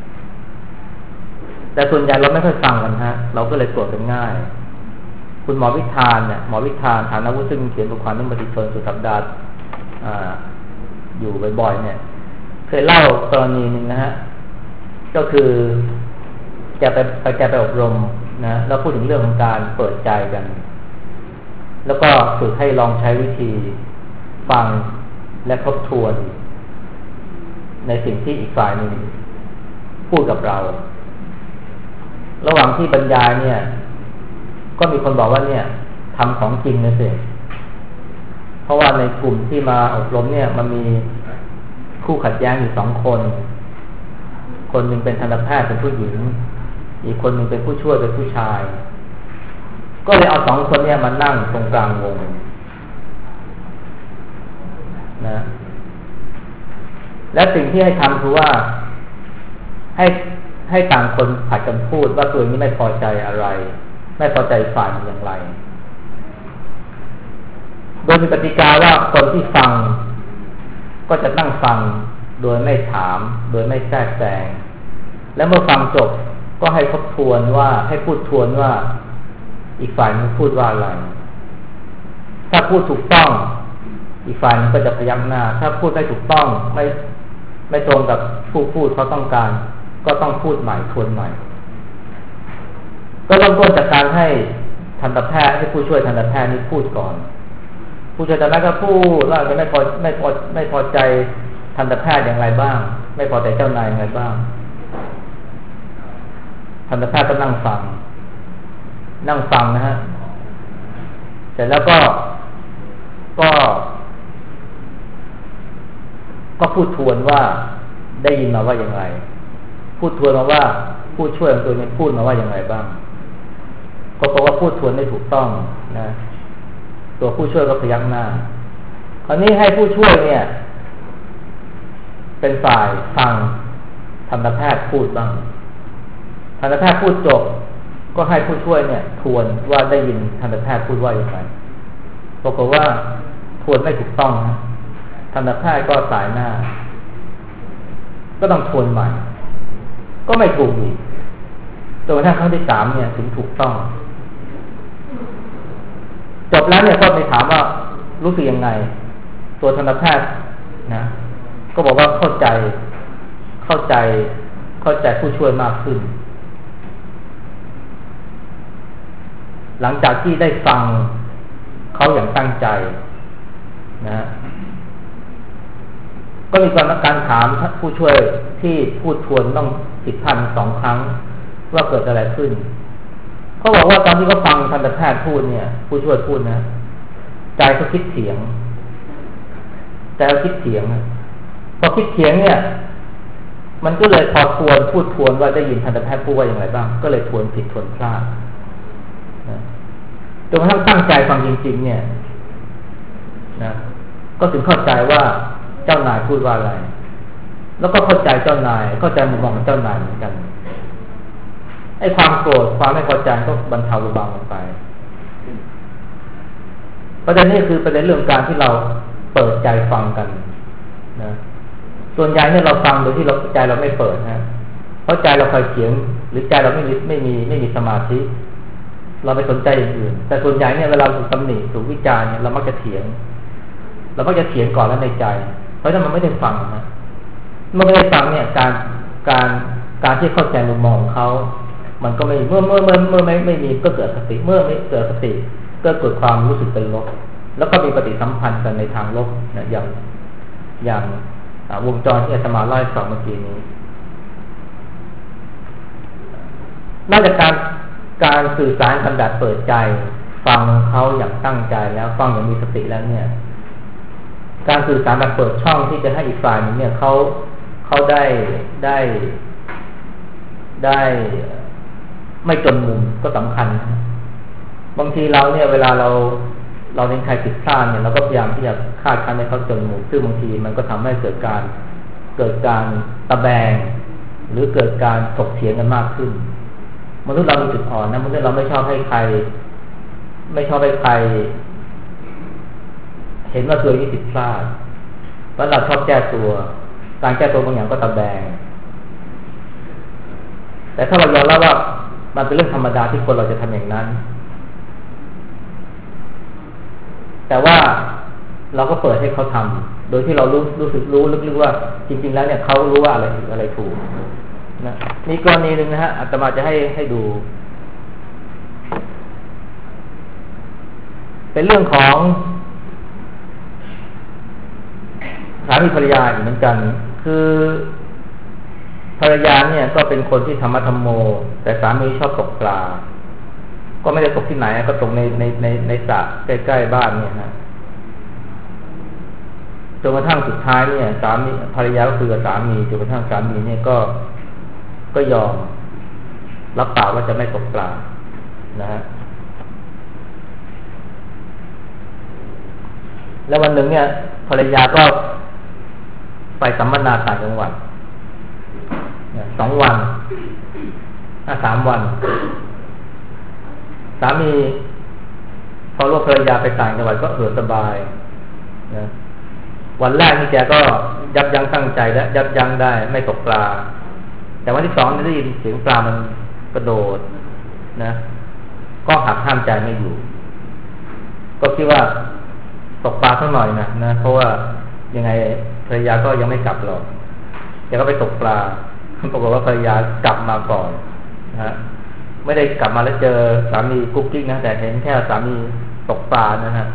แต่ส่วนใหญ่เราไม่ค่อยฟังกันฮะเราก็เลยโกรธกันง่ายคุณหมอวิธานเนี่ยหมอวิธานฐานะวุฒิซึ่งเขียนบทความเรื่องมติชนสุดสัปดาห์อยู่บ่อยๆเนี่ยเคยเล่ากรณีหนึ่งนะฮะก็คือแกไปอบรมนะแล้วพูดถึงเรื่องของการเปิดใจกันแล้วก็ฝึกให้ลองใช้วิธีฟังและทบทวนในสิ่งที่อีกฝ่ายหนึ่งพูดกับเราระหว่างที่บรรยายเนี่ยก็มีคนบอกว่าเนี่ยทำของจริงนะสิเพราะว่าในกลุ่มที่มาอบรมเนี่ยมันมีคู่ขัดแย้งอยู่2 คนคนหนึ่งเป็นทันตแพทย์เป็นผู้หญิงอีกคนหนึ่งเป็นผู้ช่วยเป็นผู้ชายก็เลยเอา2 คนเนี่ยมานั่งตรงกลางวงนะและสิ่งที่ให้ทำคือว่าให้ต่างคนผัดกันพูดว่าตัวนี้ไม่พอใจอะไรไม่พอใจฝ่ายอย่างไรโดยมีกติกาว่าคนที่ฟังก็จะนั่งฟังโดยไม่ถามโดยไม่แทรกแซงและเมื่อฟังจบก็ให้ทบทวนว่าให้พูดทวนว่าอีกฝ่ายนึงพูดว่าอะไรถ้าพูดถูกต้องอีกฝ่ายนึงก็จะพยักหน้าถ้าพูดไม่ถูกต้องไม่ตรงกับผู้พูดเขาต้องการก็ต้องพูดใหม่ทวนใหม่ก็เริ่มต้นจากการให้ทันตแพทย์ให้ผู้ช่วยทันตแพทย์นี้พูดก่อนผู้ช่วยทันตแพทย์ก็พูดว่าจะไม่พอใจทันตแพทย์อย่างไรบ้างไม่พอใจเจ้านายอย่างไรบ้างทันตแพทย์ก็นั่งฟังนะฮะเสร็จแล้วก็ก็พูดทวนว่าได้ยินมาว่าอย่างไรพูดทวนมาว่าผู้ช่วยของตัวนี้พูดมาว่าอย่างไรบ้างก็เพราะว่าพูดทวนได้ถูกต้องนะตัวผู้ช่วยก็พยักหน้าคราวนี้ให้ผู้ช่วยเนี่ยเป็นฝ่ายฟังทันตแพทย์พูดบ้างทันตแพทย์พูดจบก็ให้ผู้ช่วยเนี่ยทวนว่าได้ยินทันตแพทย์พูดว่าอย่างไรปรากฏว่าทวนไม่ถูกต้องนะทันตแพทย์ก็สายหน้าก็ต้องทวนใหม่ก็ไม่ถูกอีกจนกระทั่งครั้งที่3เนี่ยถึงถูกต้องจบแล้วเนี่ยก็ไปถามว่ารู้สึกยังไงตัวทันตแพทย์นะก็บอกว่าเข้าใจผู้ช่วยมากขึ้นหลังจากที่ได้ฟังเขาอย่างตั้งใจนะก็มีการถามผู้ช่วยที่พูดทวนต้อง10,002 ครั้งว่าเกิดอะไรขึ้นเขาบอกว่าตอนที่เขาฟังทันตแพทย์พูดเนี่ยผู้ช่วยพูดนะใจเขาคิดเถียงพอคิดเถียงเนี่ยมันก็เลยพอพูดทวนว่าได้ยินทันตแพทย์พูดว่าอย่างไรบ้างก็เลยทวนผิดทวนพลาดนะจนกระทั่งตั้งใจฟังจริงๆเนี่ยนะก็ถึงเข้าใจว่าเจ้านายพูดว่าอะไรแล้วก็เข้าใจเจ้านายเข้าใจมุมมองของเจ้านายเหมือนกันไอ้ความโกรธความไม่พอใจก็บรรเทาเบาลงไปประเด็นนี้คือประเด็นเรื่องการที่เราเปิดใจฟังกันนะส่วนใหญ่เนี่ยเราฟังโดยที่ใจเราไม่เปิดนะเพราะใจเราคอยเถียงหรือใจเราไม่มีสมาธิเราไปสนใจอย่างอื่นแต่ส่วนใหญ่เนี่ยเวลาถูกตำหนิถูกวิจารณ์เนี่ยเรามักจะเถียงก่อนแล้วในใจเพราะฉะนั้นมันไม่ได้ฟังนะเมื่อไม่ได้ฟังเนี่ยการที่เข้าใจมุมมองของเขามันก็ไม่เมื่อไม่มีก็เกิดสติเมื่อไม่เกิดสติก็เกิดความรู้สึกเป็นลบแล้วก็มีปฏิสัมพันธ์กันในทางลบนะอย่างวงจรที่อาตมาเล่าให้ฟังเมื่อกี้นี้นอกจากการสื่อสารกันแบบเปิดใจฟังเขาอย่างตั้งใจแล้วฟังอย่างมีสติแล้วเนี่ยการสื่อสารแบบเปิดช่องที่จะให้อีกฝ่ายนึงเนี่ยเขาได้ไม่จนมุมก็สำคัญบางทีเราเนี่ยเวลาเราเห็นใครผิดพลาดเนี่ยเราก็พยายามที่จะคาดคั้นให้เขาจนมุมซึ่งบางทีมันก็ทำให้เกิดการตะแบงหรือเกิดการถกเถียงกันมากขึ้นมนุษย์เรามีจุดอ่อนนะมนุษย์เราไม่ชอบให้ใครเห็นว่าตัวเองผิดพลาดเพราะเราชอบแก้ตัวการแก้ตัวบางอย่างก็ตะแบงแต่ถ้าเรายอมรับว่ามันเป็นเรื่องธรรมดาที่คนเราจะทำอย่างนั้นแต่ว่าเราก็เปิดให้เขาทำโดยที่เรารู้สึกลึกๆว่าจริงๆแล้วเนี่ยเขารู้ว่าอะไรถูกนะนี่กรณีหนึ่งนะฮะอาตมาจะให้ดูเป็นเรื่องของสามีภรรยาอีกเหมือนกันคือภรรยาเนี่ยก็เป็นคนที่ธรรมะธรรมโมแต่สามีชอบตกปลาก็ไม่ได้ตกที่ไหนก็ตกในสระใกล้ๆบ้านเนี่ยนะจนกระทั่งสุดท้ายเนี่ยสามีภรรยาก็คือกับสามีจนกระทั่งสามีเนี่ยก็ยอมรับปากว่าจะไม่ตกปลานะฮะแล้ววันหนึ่งเนี่ยภรรยาก็ไปสัมมนาต่างจังหวัด2 วัน3 วันสามีพอรู้ภรรยาไปต่างจังหวัดก็สบายนะวันแรกนี่แกก็ยับยั้งตั้งใจและยับยั้งได้ไม่ตกปลาแต่วันที่2ได้ยินเสียงปลามันกระโดดนะก็หักห้ามใจไม่อยู่ก็คิดว่าตกปลาสักหน่อยนะเพราะว่ายังไงภรรยาก็ยังไม่กลับหรอกแกก็ไปตกปลาปรากฏว่าภรรยากลับมาก่อนนะไม่ได้กลับมาแล้วเจอสามีกุ๊กกิ๊กนะแต่เห็นแค่สามีตกปลานะฮะ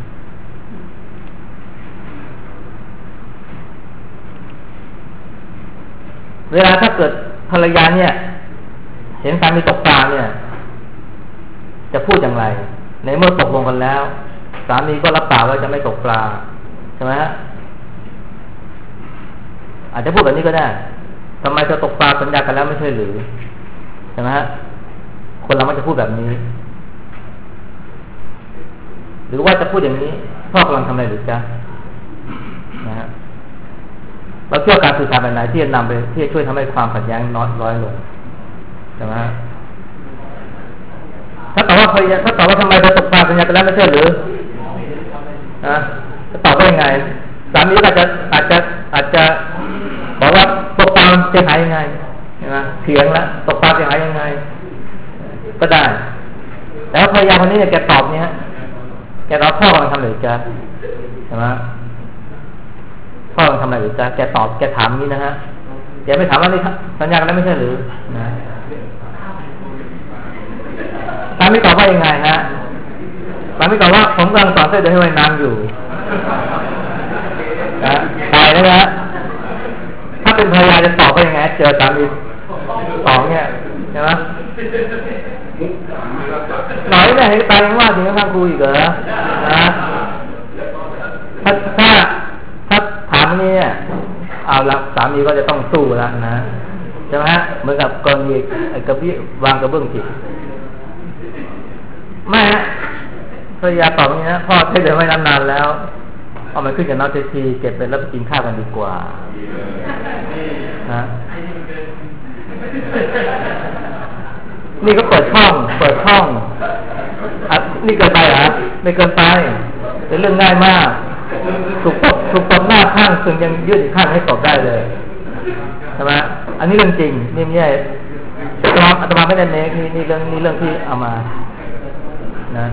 เวลาถ้าเกิดภรรยาเนี่ยเห็นสามีตกปลาเนี่ยจะพูดอย่างไรในเมื่อตกลงกันแล้วสามีก็รับปากว่าจะไม่ตกปลาใช่ไหมฮะอาจจะพูดแบบนี้ก็ได้ทำไมเธอตกปลาสัญญากันแล้วไม่ใช่หรือใช่ไหมฮะคนเรามันจะพูดแบบนี้หรือว่าจะพูดอย่างนี้พ่อกำลังทำอะไรหรือจ๊ะนะฮะเราเชื่อการสื่อสารแบบไหนที่จะนำไปที่จะช่วยทำให้ความขัดแย้งน้อยลงใช่ไหมฮะถ้าตอบว่าทำไมเธอตกปลาสัญญากันแล้วไม่ใช่หรือนะจะตอบว่ายังไงสามีอาจจะบอกว่าตกปลาเสียหายยังไงใช่ไหมเถียงแล้วตกปลาเสียหายยังไงก็ได้แต่ว่าภรรยาคนนี้เนี่ยแกตอบเนี่ยแกตอบพ่อกำลังทำอะไรจ๊ะใช่ไหมพ่อกำลังทำอะไรหรือจ๊ะแกตอบแกถามนี้นะฮะแกไม่ถามว่านี่สัญญากันแล้วไม่ใช่หรือนะสามีตอบว่ายังไงฮะสามีตอบว่าผมกำลังสอนเส้นเดินให้ว่ายน้ำอยู่นะตายแล้วนะถ้าเป็นภรรยาจะตอบว่ายังไงเจอสามีสองเนี่ยใช่ไหมหน่อยเนี่ยให้ตายยังว่าถึงข้างครูอีกเหรอนะถ้าถามนี่เนี่ยเอาละสามีก็จะต้องสู้แล้วนะใช่ไหมฮะเหมือนกับกรณีกระเบื้องวางกระเบื้องผิดไม่ฮะภรรยาตอบนี้นะพ่อใช้เดินไม่นานๆแล้วเอามันขึ้นกับน้องเจทีเก็บไปแล้วไปกินข้าวกันดีกว่านะนี่ก็เปิดช่องนี่เกินไปเหรอไม่เกินไปเป็นเรื่องง่ายมากถูกตบหน้าข้างซึ่งยังยืดอีกข้างให้ตบได้เลยใช่ไหมอันนี้เรื่องจริงนี่ไม่ใช่อาตมาไม่ได้เน้นนี่เรื่องที่เอามานะ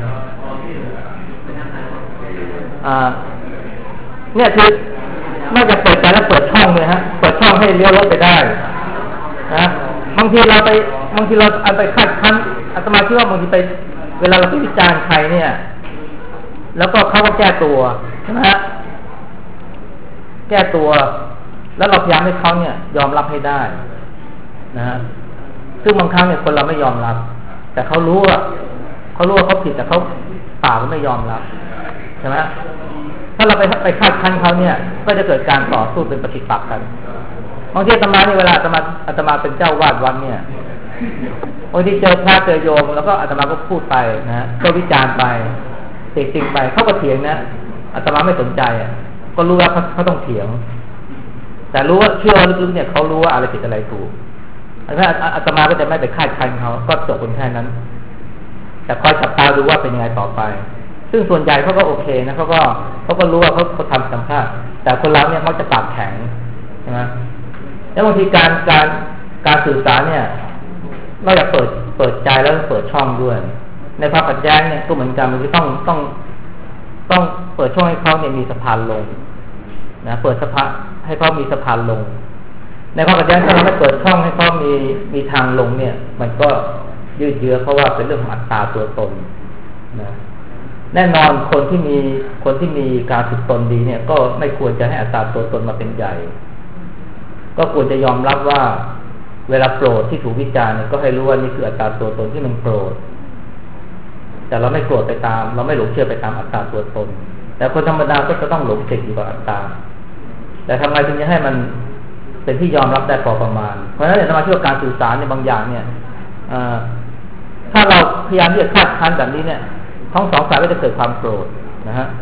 เนี่ยคือนอกจากเปิดใจแล้วเปิดช่องเลยฮะเปิดช่องให้เลี้ยวรถไปได้นะบางทีเราเอาไปคัดคั้นอาตมาคิดว่าบางทีไปเวลาเราไปวิจารณ์ใครเนี่ยแล้วก็เขาก็แก้ตัวใช่ไหมฮะแก้ตัวแล้วเราพยายามให้เขาเนี่ยยอมรับให้ได้นะฮะซึ่งบางครั้งเนี่ยคนเราไม่ยอมรับแต่เขารู้ว่าเขาผิดแต่เขาปากไม่ยอมรับใช่ไหมถ้าเราไปคาดคั้นเขาเนี่ยก็จะเกิดการต่อสู้เป็นปฏิปักษ์กันบางทีอาตมาเนี่ยเวลาอาตมาเป็นเจ้าวาดวัดเนี่ยบางทีเจอพระเจอโยมแล้วก็อาตมาก็พูดไปนะก็วิจารณ์ไปติติงไปเขาก็เถียงนะอาตมาไม่สนใจก็รู้ว่าเขาต้องเถียงแต่รู้ว่าเชื่อลึกๆเนี่ยเขารู้ว่าอะไรผิดอะไรถูกอาตมาก็จะไม่ไปคาดคั้นเขาก็จบคนแค่นั้นแต่คอยจับตาดูว่าเป็นยังไงต่อไปซึ่งส่วนใหญ่เขาก็โอเคนะเขาก็รู้ว่าเขาทำสัมภาษณ์แต่คนเราเนี่ยมักจะปากแข็งใช่ไหมแล้วบางทีการสื่อสารเนี่ยนอกจากเปิดใจแล้วเปิดช่องด้วยในภาพขัดแย้งเนี่ยก็เหมือนกันมันต้องเปิดช่องให้เขาเนี่ยมีสะพานลงนะเปิดสะพานให้เขามีสะพานลงในภาพขัดแย้งถ้าเราไม่เปิดช่องให้เขามีทางลงเนี่ยมันก็ยืดเยื้อเพราะว่าเป็นเรื่องของอัตตาตัวตนนะแน่นอนคนที่มีการฝึกตนดีเนี่ยก็ไม่ควรจะให้อัตตาตัวตนมาเป็นใหญ่ก็ควรจะยอมรับว่าเวลาโกรธที่ถูกวิจารณ์เนี่ยก็ให้รู้ว่านี่คืออัตตาตัวตนที่มันโกรธแต่เราไม่โกรธไปตามเราไม่หลงเชื่อไปตามอัตตาตัวตนแต่คนธรรมดาก็จะต้องหลงติดอยู่กับอัตตาแต่ทำไงจึงจะให้มันเป็นที่ยอมรับได้พอประมาณเพราะฉะนั้นเนี่ยสมาธิการสื่อสารในบางอย่างเนี่ยถ้าเราพยายามที่จะคาดคั้นแบบนี้เนี่ยทั้งสองฝ่ายก็จะเกิดความโกรธนะฮะ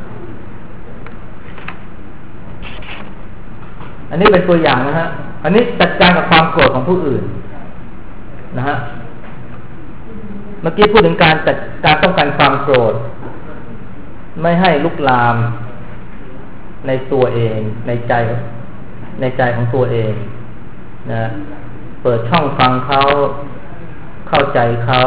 อันนี้เป็นตัวอย่างนะฮะอันนี้จัดการกับความโกรธของผู้อื่นนะฮะเมื่อกี้พูดถึงการป้องกันความโกรธไม่ให้ลุกลามในตัวเองในใจของตัวเองนะเปิดช่องฟังเขาเข้าใจเขา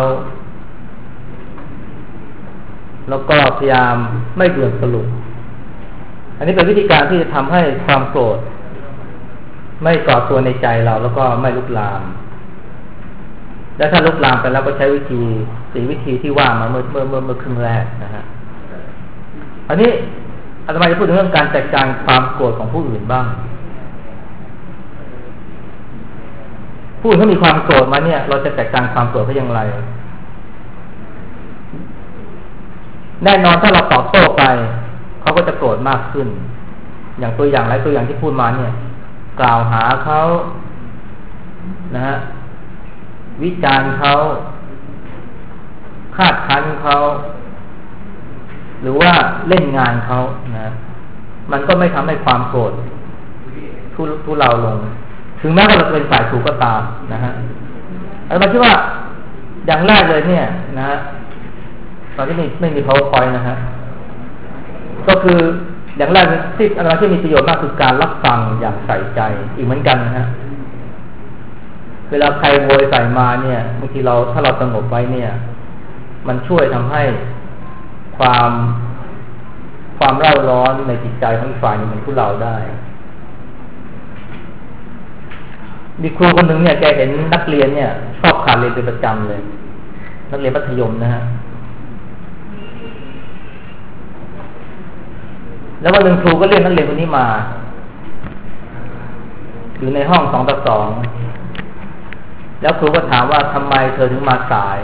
แล้วก็พยายามไม่ด่วนสรุปอันนี้เป็นวิธีการที่จะทำให้ความโกรธไม่ก่อตัวในใจเราแล้วก็ไม่ลุกลามและถ้าลุกลามไปแล้วก็ใช้วิธีที่ว่ามาเมื่อครึ่งแรกนะฮะอันนี้อาตมาจะพูดถึงเรื่องการจัดการความโกรธของผู้อื่นบ้างผู้อื่นเขามีความโกรธมาเนี่ยเราจะจัดการความโกรธเขาอย่างไรแน่นอนถ้าเราตอบโต้ไปเขาก็จะโกรธมากขึ้นอย่างตัวอย่างหลายตัวอย่างที่พูดมาเนี่ยกกล่าวหาเขานะฮะวิจารณ์เขาคาดคั้นเขาหรือว่าเล่นงานเขานะมันก็ไม่ทำให้ความโกรธทุเลาลงถึงแม้ว่าเราจะเป็นฝ่ายถูกก็ตามนะฮะอาตมาคิดว่าอย่างแรกเลยเนี่ยนะฮะตอนที่ไม่มี PowerPoint นะฮะก็คืออย่างแรกที่อาตมาที่มีประโยชน์มากคือการรับฟังอย่างใส่ใจอีกเหมือนกันนะฮะเวลาใครโวยใส่มาเนี่ยบางทีถ้าเราสงบไว้เนี่ยมันช่วยทำให้ความเร่าร้อนในจิตใจของอีกฝ่ายนึงมันทุเลาได้มีครูคนหนึ่งเนี่ยแกเห็นนักเรียนเนี่ยชอบขาดเรียนเป็นประจำเลยนักเรียนมัธยมนะฮะแล้ววันหนึ่งครูก็เรียกนักเรียนคนนี้มาอยู่ในห้อง2:2แล้วครูก็ถามว่าทำไมเธอถึงมาสาย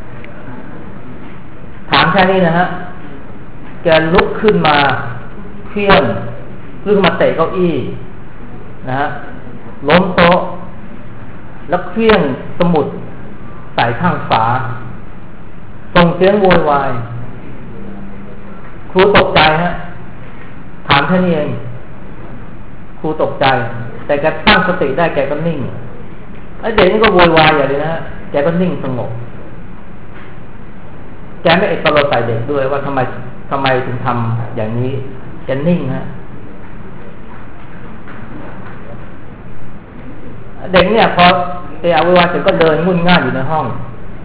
ถามแค่นี้นะฮะแกลุกขึ้นมาเคลื่อนลุกขึ้นมาเตะเก้าอี้นะฮะล้มโต๊ะแล้วเคลื่อนสมุดใส่ข้างฝาส่งเสียงโวยวายครูตกใจฮะถามแค่นี้เองครูตกใจแต่แกตั้งสติได้แกก็นิ่งไอ้เด็กนี่ก็โวยวายอย่างนี้นะแกก็นิ่งสงบแกไม่เอกโลใส่เด็กด้วยว่าทำไมถึงทำอย่างนี้แกนิ่งฮะเด็กเนี่ยพอเอาไว้ว่าเสร็จก็เดินงุ่นง่านอยู่ในห้อง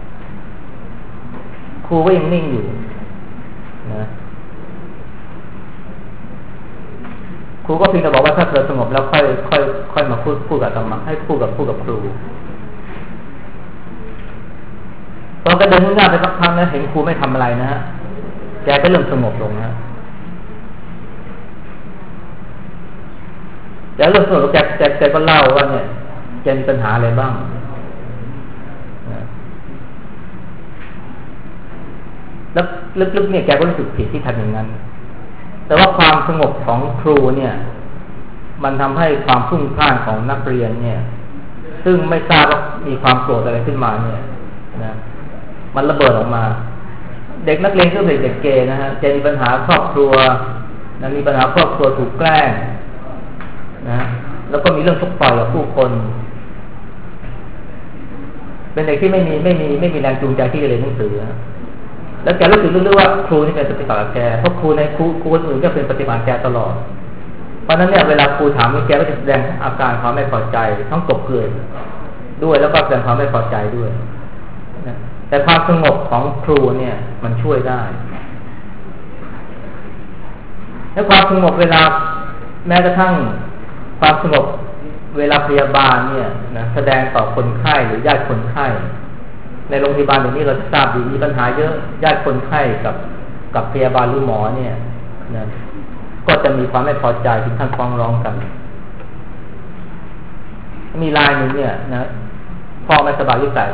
ครูก็ยังนิ่งอยู่นะครูก็เพียงแต่บอกว่าถ้าเธอสงบแล้วค่อยมาพูดกับอาตมาให้พูดกับครูตอนก็เดินงุ่นง่านไปสักพักนะเห็นครูไม่ทำอะไรนะฮะแกก็เริ่มสงบลงนะแล้วเริ่มสงบแล้วแกก็เล่าว่าเนี่ยแกมีปัญหาอะไรบ้างแล้วลึกๆเนี่ยแกก็รู้สึกผิดที่ทำอย่างนั้นแต่ว่าความสงบของครูเนี่ยมันทำให้ความพุ่งพล่านของนักเรียนเนี่ยซึ่งไม่ทราบว่ามีความโกรธอะไรขึ้นมาเนี่ยนะมันระเบิดออกมาเด็กนักเรียนก็เป็นเด็กเกย์นะฮะจะมีปัญหาครอบครัวนะมีปัญหาครอบครัวถูกแกล้งนะแล้วก็มีเรื่องชกต่อยกับผู้คนเป็นเด็กที่ไม่มีแรงจูงใจที่จะเรียนหนังสือแล้วแกรู้สึกลึกๆว่าครูนี่เป็นปฏิบัติกับแกเพราะครูคนอื่นก็เป็นปฏิบัติแกตลอดเพราะนั้นเนี่ยเวลาครูถามแกก็จะแสดงอาการความไม่พอใจทั้งตกเกลื่อนด้วยแล้วก็แสดงความไม่พอใจด้วยนะแต่ความสงบของครูเนี่ยมันช่วยได้และความสงบเวลาแม้กระทั่งความสงบเวลาพยาบาลเนี่ยนะแสดงต่อคนไข้หรือญาติคนไข้ในโรงพยาบาลเดี๋ยวนี้เราจะทราบดีมีปัญหาเยอะญาติคนไข้กับพยาบาลหรือหมอเนี่ยนะก็จะมีความไม่พอใจถึงขั้นฟ้องร้องกันมีรายหนึ่งเนี่ยนะพ่อไม่สบายอายุ80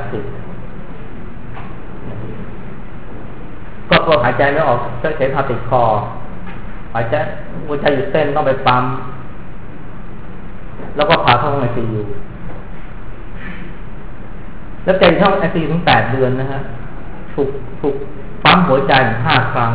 ก็กลัวหายใจไม่ออกใช้ผ้าปิดคอหายใจหัวใจหยุดเต้นต้องไปปั๊มแล้วก็พาเข้าห้อง ICU แล้วใจอยู่ห้อง ICU ถึง8 เดือนนะฮะถูกปั๊มหัวใจ5 ครั้ง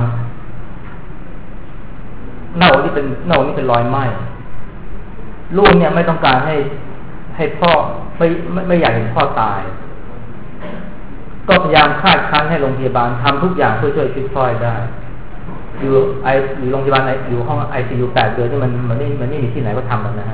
หน้าอกนี่เป็นรอยไหม้ลูกเนี่ยไม่ต้องการให้พ่อไม่อยากเห็นพ่อตายก็พยายามคาดคั้นให้โรงพยาบาลทำทุกอย่างเพื่อช่วยชีวิตพ่อได้อยู่โรงพยาบาลอยู่ห้อง ICU 8 เดือนนี่มันไม่มีที่ไหนก็ทำแล้วนะฮะ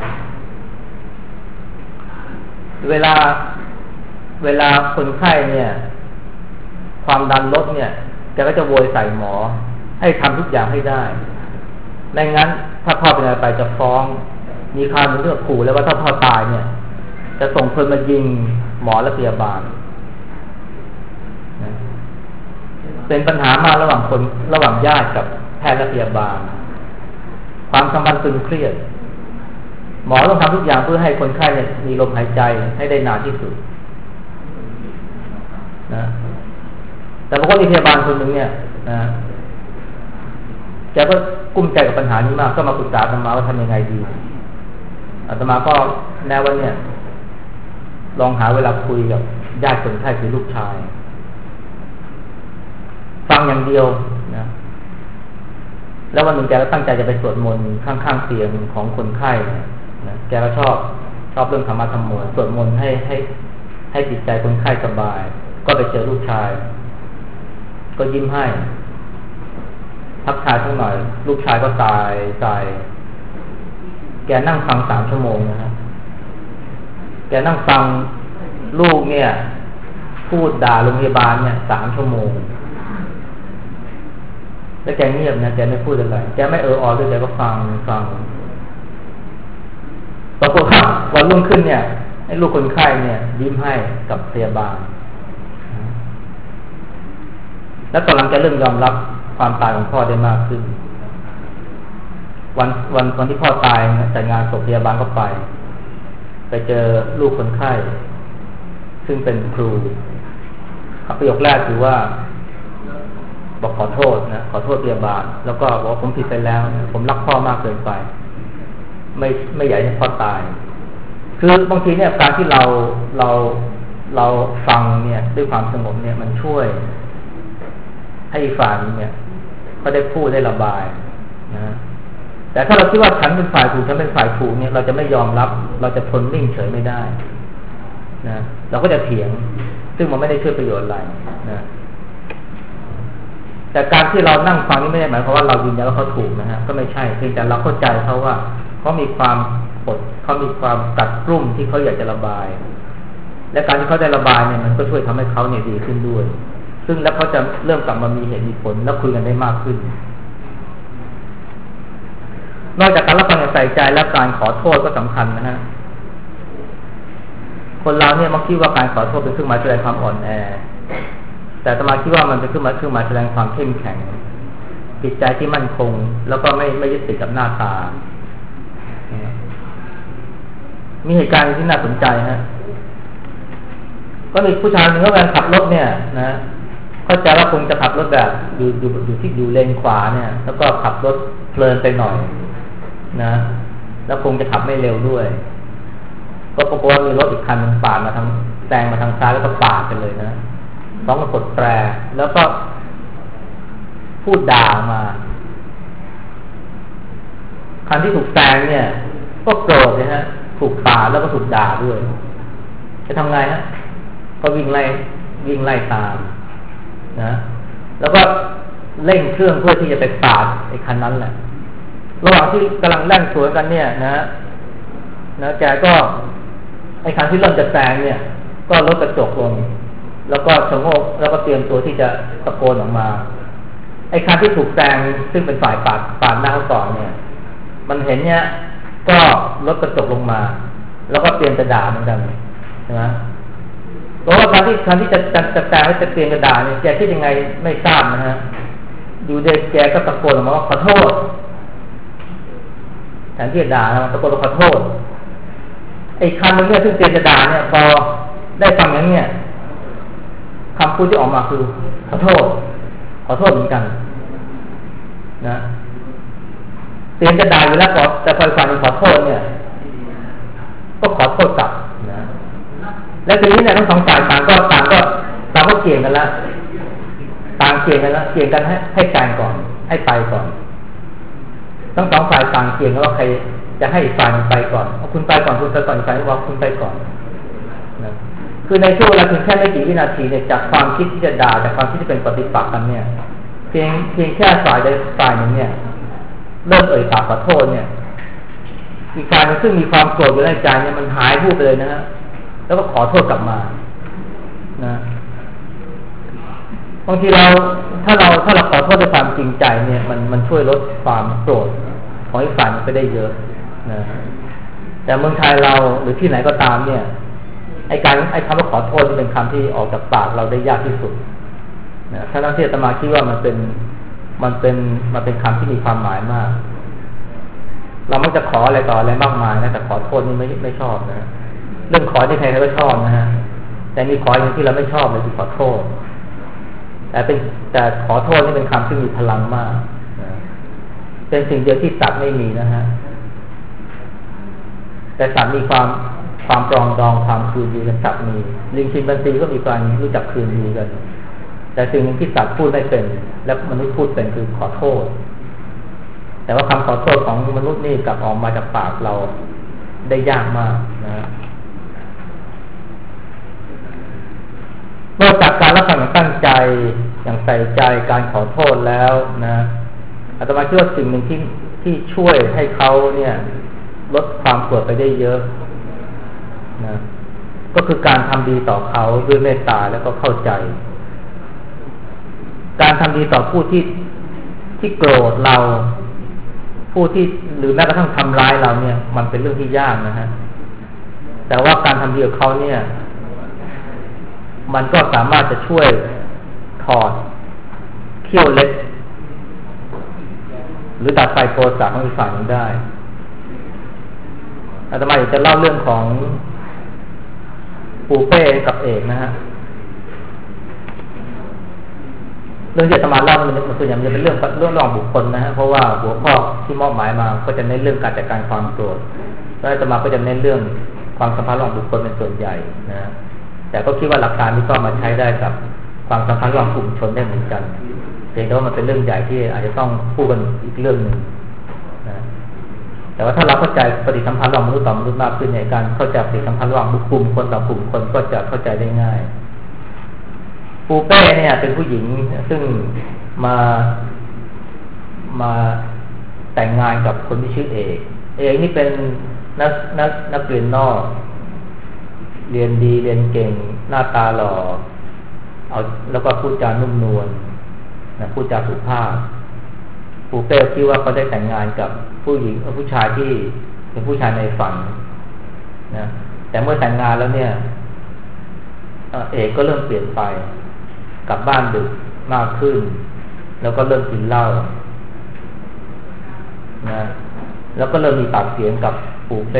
เวลาคนไข้เนี่ยความดันลดเนี่ยแกก็จะโวยใส่หมอให้ทำทุกอย่างให้ได้ไม่งั้นถ้าพ่อเป็นอะไรไปจะฟ้องมีข่าวหนึ่งเรื่องขู่แล้วว่าถ้าพ่อตายเนี่ยจะส่งคนมายิงหมอและพยาบาลเป็นปัญหามากระหว่างญาติกับแพทย์และพยาบาลความสัมพันธ์ตึงเครียดหมอต้องทำทุกอย่างเพื่อให้คนไข้เนี่ยมีลมหายใจให้ได้นานที่สุดนะแต่ปรากฏมีพยาบาลคนหนึ่งเนี่ยนะแกก็กุ้มใจกับปัญหานี้มากก็มาปรึกษาอาตมาว่าทำยังไงดีอาตมาก็แม้ว่าเนี่ยลองหาเวลาคุยกับญาติคนไข้คือลูกชายฟังอย่างเดียวนะแล้ววันหนึ่งแกก็ตั้งใจจะไปสวดมนต์ข้างๆเตียงของคนไข้นะแกก็ชอบเรื่องธรรมะธรรมโมสวดมนต์ให้จิตใจคนไข้สบายก็ไปเจอลูกชายก็ยิ้มให้ทักทายสักหน่อยลูกชายก็ตายแกนั่งฟัง3 ชั่วโมงนะฮะแกนั่งฟังลูกเนี่ยพูดด่าโรงพยาบาลเนี่ย3 ชั่วโมงแล้วแกเงียบนะแกไม่พูดอะไรแกไม่ออด้วยแกก็ฟังปรากฏว่าวันรุ่งขึ้นเนี่ยให้ลูกคนไข้เนี่ยยิ้มให้กับพยาบาลแล้วตอนหลังแกเริ่มยอมรับความตายของพ่อได้มากขึ้นวันที่พ่อตายจัดงานศพพยาบาลก็ไปเจอลูกคนไข้ซึ่งเป็นครูประโยคแรกคือว่าบอกขอโทษนะขอโทษพยาบาลแล้วก็บอกผมผิดไปแล้วผมรักพ่อมากเกินไปไม่อยากให้พ่อตายคือบางทีเนี่ยการที่เราฟังเนี่ยด้วยความสงบเนี่ยมันช่วยให้อีกฝ่ายเนี่ยก็ได้พูดได้ระบายนะแต่ถ้าเราคิดว่าฉันเป็นฝ่ายถูกฉันเป็นฝ่ายถูกเนี่ยเราจะไม่ยอมรับเราจะทนนิ่งเฉยไม่ได้นะเราก็จะเถียงซึ่งมันไม่ได้ช่วยประโยชน์อะไรนะแต่การที่เรานั่งฟังนี่ไม่ได้หมายความว่าเรายืนยันว่าเขาถูกนะฮะก็ไม่ใช่เพียงแต่เราเข้าใจเขาว่าเขามีความอดเขามีความกัดกรุ่มที่เขาอยากจะระบายและการที่เขาได้ระบายเนี่ยมันก็ช่วยทำให้เขาเนี่ยดีขึ้นด้วยซึ่งแล้วเขาจะเริ่มกลับมามีเหตุมีผลแล้วคุยกันได้มากขึ้นนอกจากการรับฟังอย่างใส่ใจและการขอโทษก็สำคัญนะฮะคนเราเนี่ยมักคิดว่าการขอโทษเป็นเครื่องหมายแสดงความอ่อนแอแต่อาตมาคิดว่ามันเป็นเครื่องหมายแสดงความเข้มแข็งจิตใจที่มั่นคงแล้วก็ไม่ยึดติดกับหน้าตามีเหตุการณ์ที่น่าสนใจฮะก็มีผู้ชายหนึ่งเขากำลังขับรถเนี่ยนะเข้าใจว่าคงจะขับรถแบบอยู่เลนขวาเนี่ยแล้วก็ขับรถเพลินไปหน่อยนะแล้วคงจะขับไม่เร็วด้วยก็ปรากฏว่ามีรถอีกคันนึงปาดมาทางแซงมาทางซ้ายแล้วก็ปาดกันเลยนะต้องกดแตรแล้วก็พูดด่ามาคันที่ถูกแซงเนี่ยก็โกรธนะฮะถูกปาดแล้วก็ถูกด่าด้วยจะทำไงฮะก็วิ่งไล่ตามนะแล้วก็เร่งเครื่องเพื่อที่จะไปปาดไอ้คันนั้นแหละระหว่างที่กำลังแล่นสวนกันเนี่ยนะแกก็ไอ้คันที่เริ่มจะแซงเนี่ยก็ลดกระจกลงแล้วก็ชะโงกแล้วก็เตรียมตัวที่จะตะโกนออกมาไอ้คันที่ถูกแซงซึ่งเป็นฝ่ายปาดหน้าเขาก่อนเนี่ยมันเห็นเนี่ยก็ลดกระจกลงมาแล้วก็เตรียมจะด่าเหมือนกันนะเพราะว่าคันที่จะแซงจะเตรียมจะด่าเนี่ยแกคิดยังไงไม่ทราบนะฮะอยู่เด็กแกก็ตะโกนออกมาว่าขอโทษแทนที่จะด่าตะโกนว่าขอโทษไอ้คันนึงเนี่ยซึ่งเตรียมจะด่าเนี่ยพอได้ฟังอย่างนี้เนี่ยคำพูดที่ออกมาคือขอโทษเหมือนกันนะเตรียมจะด่าอยู่แล้วแต่พอฟังขอโทษเนี่ยก็ขอโทษกลับนะและทีนี้เนี่ยทั้งสองฝ่ายต่างก็เกี่ยงกันแล้วเกี่ยงกันให้แซงก่อนให้ไปก่อนทั้งสองฝ่ายต่างเกี่ยงกันว่าใครจะให้อีกฝ่ายไปก่อนเอาคุณไปก่อนคุณไปก่อนฝ่ายว่าคุณไปก่อนนะคือในช่วงเวลาเพียงแค่ไม่กี่วินาทีเนี่ยจากความคิดที่จะด่าจากความคิดที่เป็นปฏิปักษ์กันเนี่ยเพียงแค่ฝ่ายใดฝ่ายหนึ่งเนี่ยเริ่มปากขอโทษเนี่ยอีกฝ่ายนึงซึ่งมีความโกรธอยู่ในใจเนี่ยมันหายวูบไปเลยนะฮะแล้วก็ขอโทษกลับมานะบางทีถ้าเราขอโทษด้วยความจริงใจเนี่ยมันช่วยลดความโกรธของอีกฝ่ายไปได้เยอะนะแต่เมืองไทยเราหรือที่ไหนก็ตามเนี่ยไอ้คำว่าขอโทษเป็นคำที่ออกจากปากเราได้ยากที่สุดนะถ้านักเทศน์อาตมาคิดว่ามันเป็นคำที่มีความหมายมากเรามักจะขออะไรต่ออะไรมากมายนะแต่ขอโทษนี่ไม่ชอบนะเรื่องขอที่ใครก็ชอบนะฮะแต่มีขออย่างที่เราไม่ชอบเลยคือขอโทษแต่ขอโทษนี่เป็นคำที่มีพลังมากนะเป็นสิ่งเดียวที่สัตว์ไม่มีนะฮะแต่สัตว์มีความปรองดองความคืนดีกันสัตว์มีลิงชิมแปนซีก็มีการรู้จักคืนดีกันแต่สิ่งหนึ่งที่สัตว์พูดไม่เป็นและมนุษย์พูดเป็นคือขอโทษแต่ว่าคำขอโทษของมนุษย์นี่กลับออกมาจากปากเราได้ยากมากนะนอกจากการรับฟังอย่างตั้งใจอย่างใส่ใจการขอโทษแล้วนะอาตมาคิดว่าสิ่งหนึ่งที่ช่วยให้เขาเนี่ยลดความโกรธไปได้เยอะนะก็คือการทำดีต่อเขาด้วยเมตตาแล้วก็เข้าใจการทำดีต่อผู้ที่โกรธเราผู้ที่หรือแม้กระทั่งทำร้ายเราเนี่ยมันเป็นเรื่องที่ยากนะฮะแต่ว่าการทำดีกับเขาเนี่ยมันก็สามารถจะช่วยถอดเขี้ยวเล็กหรือดับไฟโทสะของอีกฝ่ายหนึ่งได้อาตมาอยากจะเล่าเรื่องของปูเป้กับเอกนะฮะเรื่องที่อาตมาเล่ามันส่วนใหญ่มันจะเป็นเรื่องรองบุคคลนะฮะเพราะว่าหัวข้อที่มอบหมายมาก็จะเน้นเรื่องการจัดการความโกรธแล้วอาตมาก็จะเน้นเรื่องความสัมพันธ์ระหว่างบุคคลเป็นส่วนใหญ่นะแต่ก็คิดว่าหลักการนี้ก็มาใช้ได้กับความสัมพันธ์ระหว่างกลุ่มชนได้เหมือนกันเพียงแต่ว่ามันเป็นเรื่องใหญ่ที่อาจจะต้องพูดกันอีกเรื่องหนึ่งนะแต่ว่าถ้าเราเข้าใจปฏิสัมพันธ์ระหว่างมนุษย์ต่อมนุษย์มากขึ้นในการเข้าใจปฏิสัมพันธ์ระหว่างกลุ่มคนต่อกลุ่มคนก็จะเข้าใจได้ง่ายปูเป้เนี่ยเป็นผู้หญิงซึ่งมาแต่งงานกับคนที่ชื่อเอกนี่เป็นนักเรียนนอกเรียนดีเรียนเก่งหน้าตาหล่อแล้วก็พูดจานุ่มนวลนะพูดจาสุภาพปูเป้คิดว่าเขาได้แต่งงานกับผู้ชายที่เป็นผู้ชายในฝันนะแต่เมื่อแต่งงานแล้วเนี่ยเอกก็เริ่มเปลี่ยนไปกลับบ้านดึกมากขึ้นแล้วก็เริ่มกินเหล้านะแล้วก็เริ่มมีปากเสียงกับปูเป้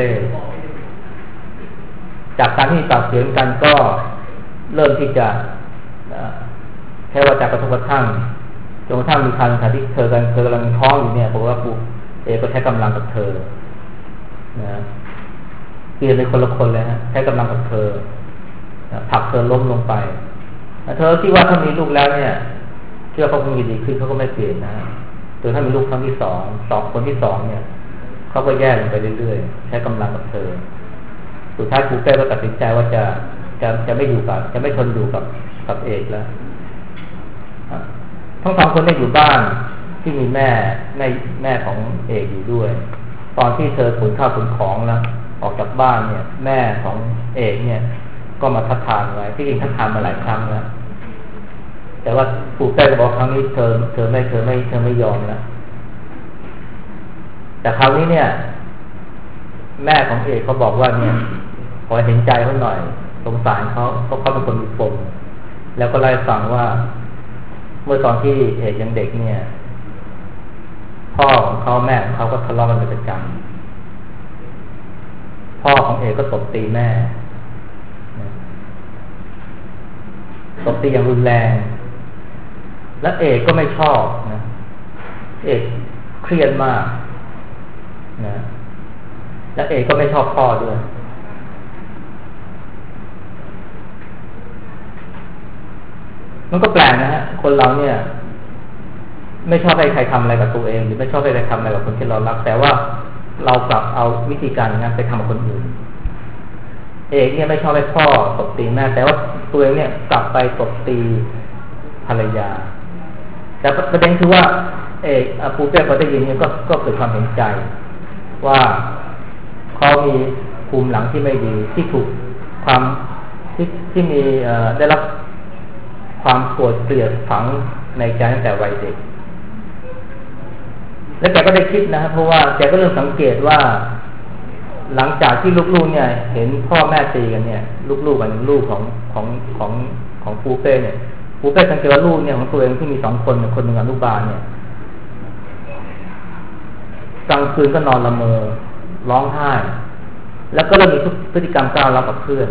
จากการที่มีปากเสียงกันก็เริ่มที่จะแค่ว่าจากกระทบกระทั่งจนกระทั่งมีครั้งที่เธอกำลังท้องอยู่เนี่ยบอกว่าปูเอก็ใช้กำลังกับเธอนะเปลี่ยนเป็นคนละคนเลยฮะใช้กำลังกับเธอผลักเธอล้มลงไปเธอคิดว่าถ้ามีลูกแล้วเนี่ยเชื่อเขาคงดีขึ้นเขาก็ไม่เปลี่ยนนะจนถ้ามีลูกครั้งที่สองคนที่สองเนี่ยเขาก็แย่ลงไปเรื่อยๆใช้กำลังกับเธอสุดท้ายปูเป้ก็ตัดสินใจว่าจะไม่อยู่กับจะไม่ทนอยู่กับเอกแล้วทั้งสองคนได้อยู่บ้านที่มีแม่ของเอกอยู่ด้วยตอนที่เธอขนข้าวขนของแล้วออกจากบ้านเนี่ยแม่ของเอกเนี่ยก็มาทัดทานไว้ที่จริงทัดทานมาหลายครั้งแล้วแต่ว่าปูเป้ก็บอกครั้งนี้เธอไม่ยอมแล้วแต่คราวนี้เนี่ยแม่ของเอกเขาบอกว่าเนี่ยขอเห็นใจเขาหน่อยสงสารเขาเป็นคนมีปมแล้วก็เล่าให้ฟังว่าเมื่อตอนที่เอกยังเด็กเนี่ยพ่อของเขาแม่ของเขาก็ทะเลาะกันเป็นประจำพ่อของเอกก็ตบตีแม่ตบตีอย่างรุนแรงและเอกก็ไม่ชอบนะเอกเครียดมากนะและเอกก็ไม่ชอบพ่อด้วยมันก็แปลกนะฮะคนเราเนี่ยไม่ชอบให้ใครทำอะไรกับตัวเองหรือไม่ชอบให้ใครทำอะไรกับคนที่เรารักแต่ว่าเรากลับเอาวิธีการนั้นไปทำกับคนอื่นเอกเนี่ยไม่ชอบให้พ่อตบตีแม่แต่ว่าตัวเองเนี่ยกลับไปตบตีภรรยาแต่ประเด็นคือว่าปูเป้พอได้ยินเนี่ยก็เกิดความเห็นใจว่าเขามีภูมิหลังที่ไม่ดีที่ถูกความที่มีได้รับความโกรธเกลียดฝังในใจตั้งแต่วัยเด็กแล้วแกก็ได้คิดนะเพราะว่าแกก็เริ่มสังเกตว่าหลังจากที่ลูกๆเนี่ยเห็นพ่อแม่ตีกันเนี่ยลูกๆกันลูกของปูเป้เนี่ยปูเป้สังเกตว่าลูกเนี่ยของตัวเองที่มี2คนคนหนึ่งอนุบาลเนี่ยกลางคืนก็นอนละเมอร้องไห้แล้วก็เริ่มมีพฤติกรรมก้าวร้าวกับเพื่อน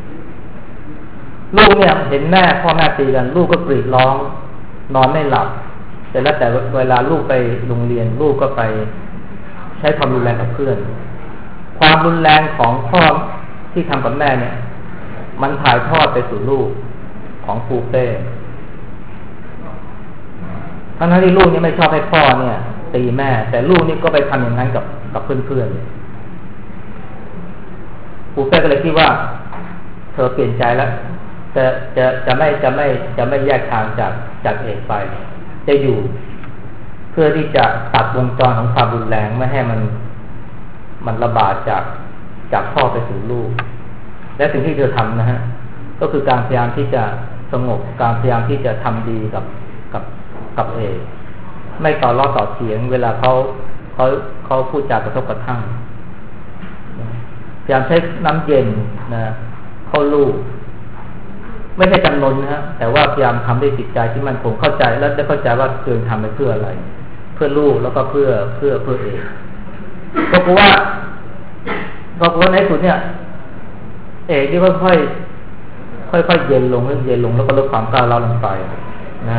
ลูกเนี่ยเห็นพ่อแม่ตีกันลูกก็กรีดร้องนอนไม่หลับแต่เวลาลูกไปโรงเรียนลูกก็ไปใช้ความรุนแรงกับเพื่อนความรุนแรงของพ่อที่ทำกับแม่เนี่ยมันถ่ายทอดไปสู่ลูกของปูเป้ทั้งที่ลูกนี่ไม่ชอบให้พ่อเนี่ยตีแม่แต่ลูกนี่ก็ไปทำอย่างนั้นกับเพื่อนๆปูเป้ก็เลยคิดว่าเธอเปลี่ยนใจแล้วจะไม่แยกทางจากเอกไปจะอยู่เพื่อที่จะตัดวงจรของความรุนแรงไม่ให้มันระบาดจากพ่อไปสู่ลูกและสิ่งที่เธอทำนะฮะก็คือการพยายามที่จะสงบการพยายามที่จะทำดีกับเอกไม่ต่อล้อต่อเถียงเวลาเขาพูดจากกระทบกระทั่งพยายามใช้น้ำเย็นนะเข้าลูกไม่ใช่จำนนนะฮะแต่ว่าพยายามทำด้วยจิตใจที่มันคงเข้าใจแล้วได้เข้าใจว่าเกินทำไปเพื่ออะไรเพื่อลูกแล้วก็เพื่อเอกก็เพราะว่าในสุดเนี่ยเอกที่ค่อยเย็นลงแล้วก็ลดความก้าวร้าวลงไปนะ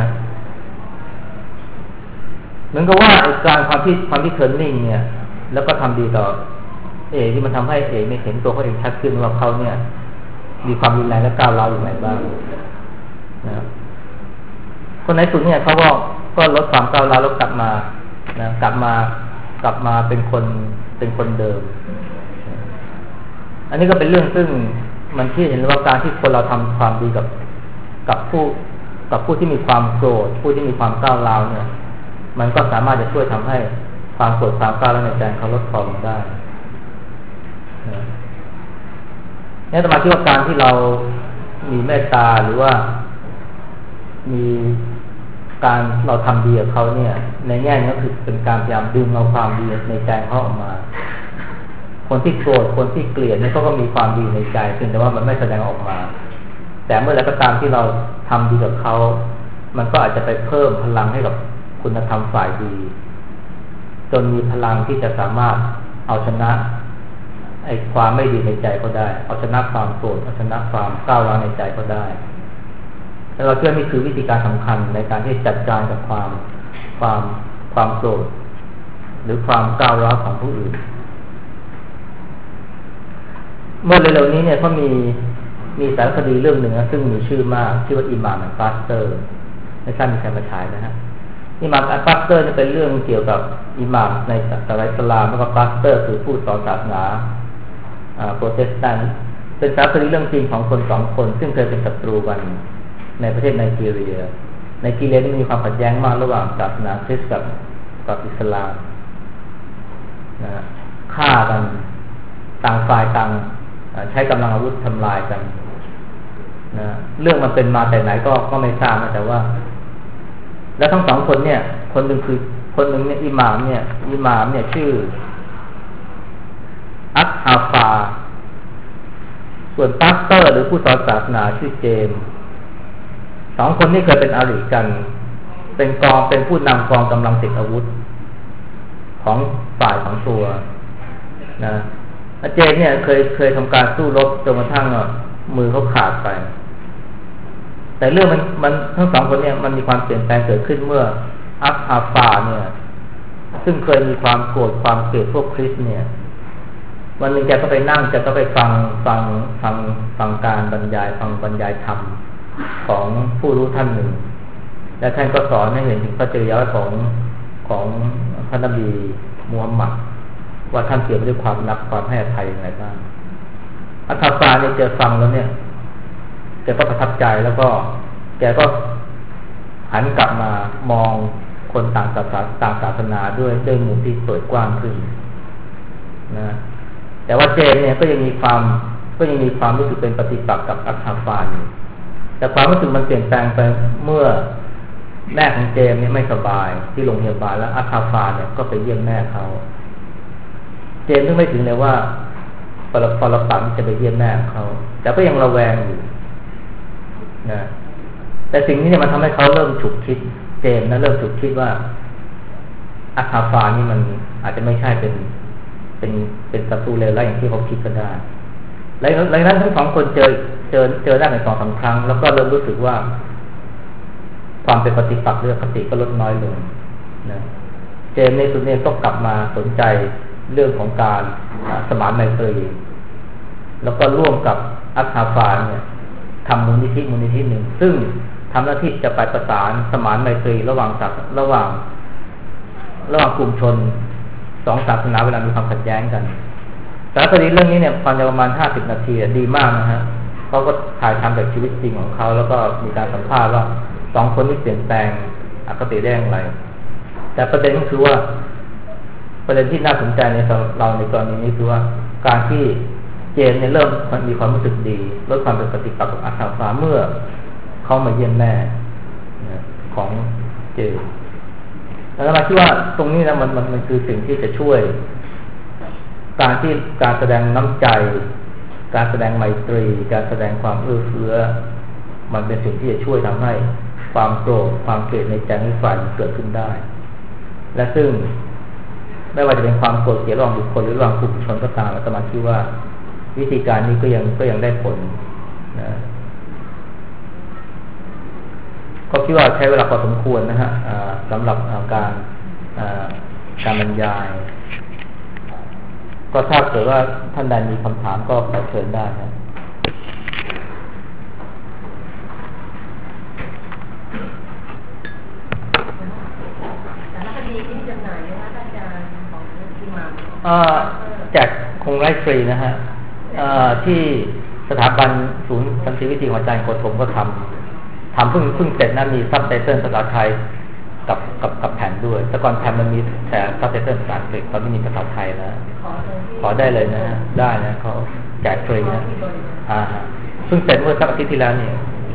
เหมือนกับว่าการความที่เธอนิ่งเนี่ยแล้วก็ทำดีต่อเอกที่มันทำให้เอกเนี่ยเห็นตัวเขาเองชัดขึ้นว่าเขาเนี่ยมีความรุนแรงและก้าวร้าวอยู่ไหนบ้างนะคนในสุดเนี่ยเขาก็ลดความก้าวร้าวแล้วกลับมานะกลับมาเป็นคนเดิมอันนี้ก็เป็นเรื่องซึ่งมันที่เห็นว่าการที่คนเราทำความดีกับผู้ที่มีความโกรธผู้ที่มีความก้าวร้าวเนี่ยมันก็สามารถจะช่วยทำให้ความโกรธความก้าวร้าวในใจเขาลดทอนลงได้นี่สมาธิว่าการที่เรามีเมตตาหรือว่ามีการเราทำดีกับเขาเนี่ยในแง่นี้ก็คือเป็นการพยายามดึงเอาความดีในใจเขาออกมาคนที่โกรธคนที่เกลียดเนี่ยเขาก็มีความดีในใจเพียงแต่ว่ามันไม่แสดงออกมาแต่เมื่อไรก็ตามที่เราทำดีกับเขามันก็อาจจะไปเพิ่มพลังให้กับคุณธรรมฝ่ายดีจนมีพลังที่จะสามารถเอาชนะไอ้ความไม่ดีในใจก็ได้เอาชนะความโกรธเอาชนะความก้าวร้าวในใจก็ได้แล้วเราเชื่อนี่คือวิธีการสำคัญในการที่จัดการกับความโกรธหรือความก้าวร้าวของผู้อื่นเมื่อเร็วๆนี้เนี่ยเขามีสารคดีเรื่องหนึ่งนะซึ่งมีชื่อมากชื่อว่าอิหม่ามอัลฟาสเตอร์ไม่ทราบมีใครมาฉายนะฮะอิหม่ามอัลฟาสเตอร์นี่เป็นเรื่องเกี่ยวกับอิหม่ามในศาสนาอิสลามแล้วก็ฟาสเตอร์คือผู้สอนศาสนาโปรเตสแตนต์เป็นสารคดีเรื่องจริงของคนสองคนซึ่งเคยเป็นศัตรูกันในประเทศไนจีเรียนี่มีความขัดแย้งมากระหว่างศาสนาคริสต์กับอิสลามนะฆ่ากันต่างฝ่ายต่างใช้กำลังอาวุธทำลายกันนะเรื่องมันเป็นมาแต่ไหนก็ไม่ทราบนะแต่ว่าแล้วทั้งสองคนเนี่ยคนหนึ่งเนี่ยอิหม่ามเนี่ยชื่ออัตฮาฟาส่วนพาสเตอร์หรือผู้สอนศาสนาชื่อเจมส์สองคนนี้เคยเป็นอริกันเป็นผู้นำกองกำลังติดอาวุธของฝ่ายของตัวนะเจมส์เนี่ยเคยทำการสู้รบจนกระทั่งมือเขาขาดไปแต่เรื่องมันทั้งสองคนเนี่ยมันมีความเปลี่ยนแปลงเกิดขึ้นเมื่ออัตฮาฟาเนี่ยซึ่งเคยมีความโกรธความเกลียดพวกคริสต์เนี่ยวันหนึ่งแกก็ไปนั่งแกก็ไปฟังการบรรยายธรรมของผู้รู้ท่านหนึ่งและท่านก็สอนให้เห็นถึงพระจริยวัตรของพระนบีมูฮัมหมัดว่าท่านเกี่ยวด้วยความรักความให้อภัยอย่างไรบ้างอัตถาเนี่ยเจอฟังแล้วเนี่ยแกก็ประทับใจแล้วก็แกก็หันกลับมามองคนต่างศาสนาด้วยมุมที่เปิดกว้างขึ้นนะแต่ว่าเจมเนี่ยก็ยังมีความรู้สึกเป็นปฏิปักษ์กับอัตถาอยู่แต่ความรู้สึกมันเปลี่ยนแปลงไปเมื่อแม่ของเจมเนี่ยไม่สบายที่โรงพยาบาลแล้วอัตถาเนี่ยก็ไปเยี่ยมแม่เขาเจมนึกไม่ถึงเลยว่าปรปักษ์จะไปเยี่ยมแม่เขาแต่ก็ยังระแวงอยู่นะแต่สิ่งนี้เนี่ยมันทำให้เขาเริ่มฉุกคิดเจมนะเริ่มฉุกคิดว่าอัตถานี่มันอาจจะไม่ใช่เป็นศัตรูเลวร้ายอย่างที่เขาคิดก็ได้หลังนั้นทั้งสองคนเจอได้ใน2-3 ครั้งแล้วก็เริ่มรู้สึกว่าความเป็นปฏิปักษ์หรือคติก็ลดน้อยลงนะเจมในสุดเนี่ยก็กลับมาสนใจเรื่องของการสมานไมตรีแล้วก็ร่วมกับอัคคาฟานเนี่ยทำมูลนิธิหนึ่งซึ่งทำหน้าที่จะไปประสานสมานไมตรีระหว่างกลุ่มชนสองศาสนาเวลามีความขัดแย้งกันสารคดีเรื่องนี้เนี่ยความยาวประมาณ50 นาทีดีมากนะฮะเขาก็ถ่ายทำแบบชีวิตจริงของเขาแล้วก็มีการสัมภาษณ์ว่าสองคนนี้เปลี่ยนแปลงอคติได้อย่างไรแต่ประเด็นก็คือว่าประเด็นที่น่าสนใจในเราในกรณีนี้คือว่าการที่เจนเนี่ยเริ่มมีความรู้สึกดีลดความเป็นปฏิปักษ์กับอัคคาฟาเมื่อเขามาเยี่ยมแม่ของเจนแล้วเราคิดว่าตรงนี้นะมันคือสิ่งที่จะช่วยการแสดงน้ำใจการแสดงไมตรีการแสดงความเอื้อเฟื้อมันเป็นสิ่งที่จะช่วยทำให้ความโกรธความเกลียดในใจในฝ่ายเกิดขึ้นได้และซึ่งไม่ว่าจะเป็นความโกรธเกลียดระหว่างบุคคลหรือระหว่างกลุ่มชนก็ตามอาตมาคิดว่าวิธีการนี้ก็ยังได้ผลนะก็คิดว่าใช้เวลาพอสมควรนะฮะสำหรับการบรรยายก็ถ้าเกิดว่าท่านใดมีคำถามก็ขอเชิญได้นะแจกคงไร้ฟรีนะฮะที่สถาบันศูนย์สันติวิธีของอาจารย์โกธมก็ทำเพิ่งเสร็จนะมีซับไตเติลภาษาไทยกับแผ่นด้วยแต่ก่อนแผ่นมันมีแต่ซับไตเติลภาษาอังกฤษตอนนี้มีภาษาไทยแล้วขอได้เลยนะได้นะเขาแจกฟรีนะเพิ่งเสร็จเมื่อสักอาทิตย์ที่แล้วนี่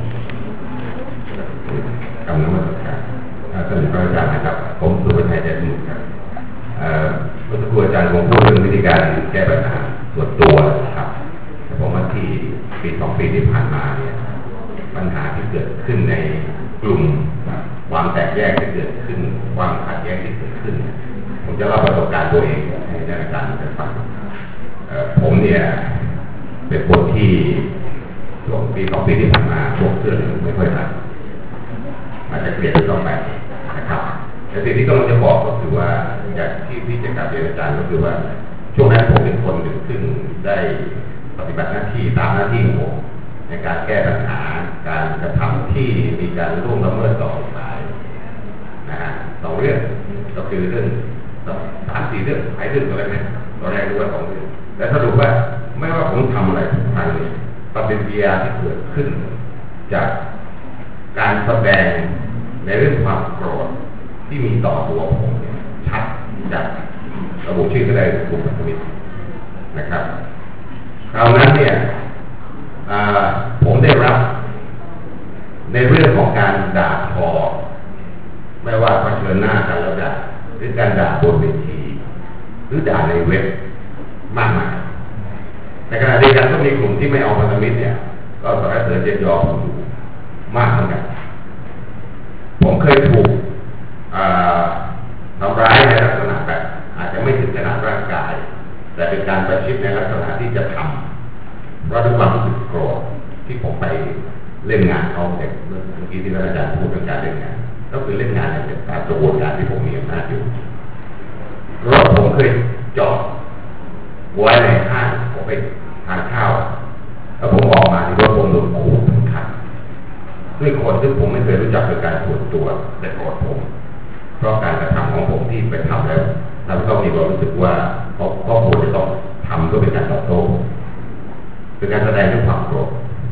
กำลังมาสักการท่านพระอาจารย์นะครับผมสุภชัยเจริญครับเมื่อสักครู่อาจารย์คงพูดเรื่องวิธีการแก้ปัญหาส่วนตัวครับแต่ผมว่าที่ปี2 ปีที่ผ่านมาเนี่ยปัญหาที่เกิดขึ้นในกลุ่มความแตกแยกที่เกิดขึ้นความขัดแย้งที่เกิดขึ้นผมจะเล่าประสบการณ์ตัวเองให้อาจารย์ได้ฟังผมเนี่ยเป็นคนที่ช่วงปี2 ปีที่ผ่านมาพวกเพื่อนไม่ค่อยรักอาจจะเกลียดต่อไปนะครับแต่สิ่งที่กำลังจะบอกก็คือว่าจากที่พี่จะกลับเรียนอาจารย์ก็คือว่าช่วงนั้นผมเป็นคนหนึ่งซึ่งได้ปฏิบัติหน้าที่ตามหน้าที่ของผมในการแก้ปัญหาการกระทำที่มีการล่วงละเมิดต่อกฎหมายนะฮะ2 เรื่องก็คือเรื่อง3-4 เรื่องหลายเรื่องตัวแรกตอนแรกรู้ว่า2 เรื่องแต่สรุปว่าไม่ว่าผมทำอะไรทุกครั้งเนี่ยปฏิกิริยาที่เกิดขึ้นจากการแสดงในเรื่องความโกรธที่มีต่อตัวผมเนี่ยชัดจากระบุชื่อก็ได้กลุ่มพันธมิตรนะครับคราวนั้นเนี่ยผมได้รับในเรื่องของการด่าทอไม่ว่าเผชิญหน้ากันแล้วด่าหรือการด่าบนเวทีหรือด่าในเว็บมากมายในขณะเดียวกันก็มีกลุ่มที่ไม่เอาพันธมิตรเนี่ยก็สรรเสริญเยินยออยู่มากเหมือนกันผมเคยถูกทำร้ายในลักษณะแบบอาจจะไม่ถึงขนาดร่างกายแต่เป็นการประชิดในลักษณะที่จะทำเพราะด้วยความรู้สึกโกรธที่ผมไปเล่นงานเขาเมื่อกี้ที่อาจารย์พูดเรื่องการเล่นงานก็คือเล่นงานในการกระบวนการที่ผมมีอำนาจอยู่รถผมเคยจอดไว้ในห้างผมไปทานข้าวแล้วผมออกมาที่รถผมโดนขู่ถึงขันด้วยคนที่ผมไม่เคยรู้จักเป็นการส่วนตัวแต่โกรธผมเพราะการกระทำของผมที่ไปทำแล้วทำให้เขามีความรู้สึกว่าเขาควรจะต้องทำเพื่อเป็นการตอบโต้เป็นการแสดงด้วยความโกรธ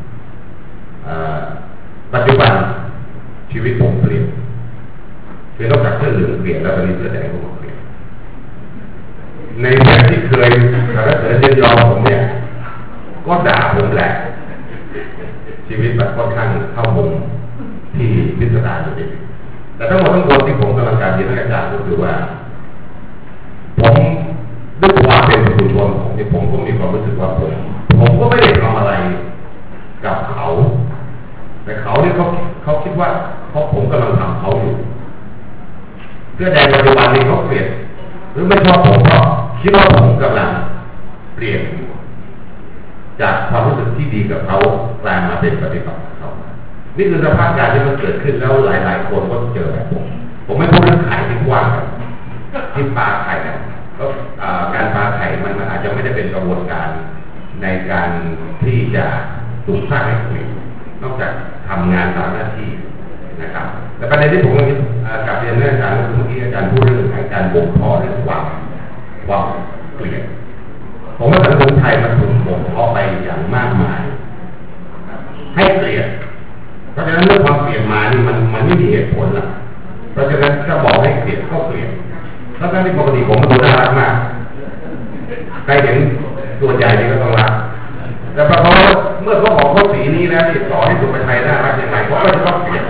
ปัจจุบันชีวิตผมเปลี่ยนคือนอกจากเสื้อเหลืองเปลี่ยนแล้วตอนนี้เสื้อแดงก็เปลี่ยนในเรื่องที่เคยสารเสริญเยินยอผมเนี่ยก็ด่าผมแหละชีวิตมันค่อนข้างเข้ามุมที่พิสดารอยู่ดีแต่ทั้งหมดทั้งมวลที่ผมกำลังการเรียนอาจารย์ก็คือว่าผมด้วยความเป็นผู้ชนของที่ผมก็มีความรู้สึกว่าผมก็ไม่ได้ทำอะไรกับเขาแต่เขาเนี่ยเขาคิดว่าผมกำลังทำเขาอยู่เพื่อในปัจจุบันนี้เขาเปลี่ยนหรือไม่ชอบผมก็คิดว่าผมกำลังเปลี่ยนจากความรู้สึกที่ดีกับเขากลายมาเป็นปฏิบัติกับเขานี่คือสภาพการที่มันเกิดขึ้นแล้วหลายๆคนก็เจอแบบผมไม่พูดเรื่องขายที่กว้างที่ปลาขายกันก็การปาไข่มันอาจจะไม่ได้เป็นกระบวนการในการที่จะถูกสร้างให้เกิดนอกจากทำงานตามหน้าที่นะครับแต่ประเด็นที่ผมกลับเรียนอาจารย์เมื่อกี้อาจารย์พูดเรื่องการบ่มเพาะเรื่องความเกลียดผมว่าสังคมไทยมันถูกบ่มเพาะไปอย่างมากมายให้เกลียดเพราะฉะนั้นเมื่อความเกลียดมานี่มันไม่มีเหตุผลละเพราะฉะนั้นถ้าบอกให้เกลียดก็เกลียดแล้วก็ที่ปกติผมดูน่ารักมากใครเห็นส่วนใหญ่นี่ก็ต้องรักแต่พอเมื่อเขาบอกเขาสีนี้แล้วนี่ต่อให้สุภาชัยน่ารักยังไงก็จะต้องเกลียด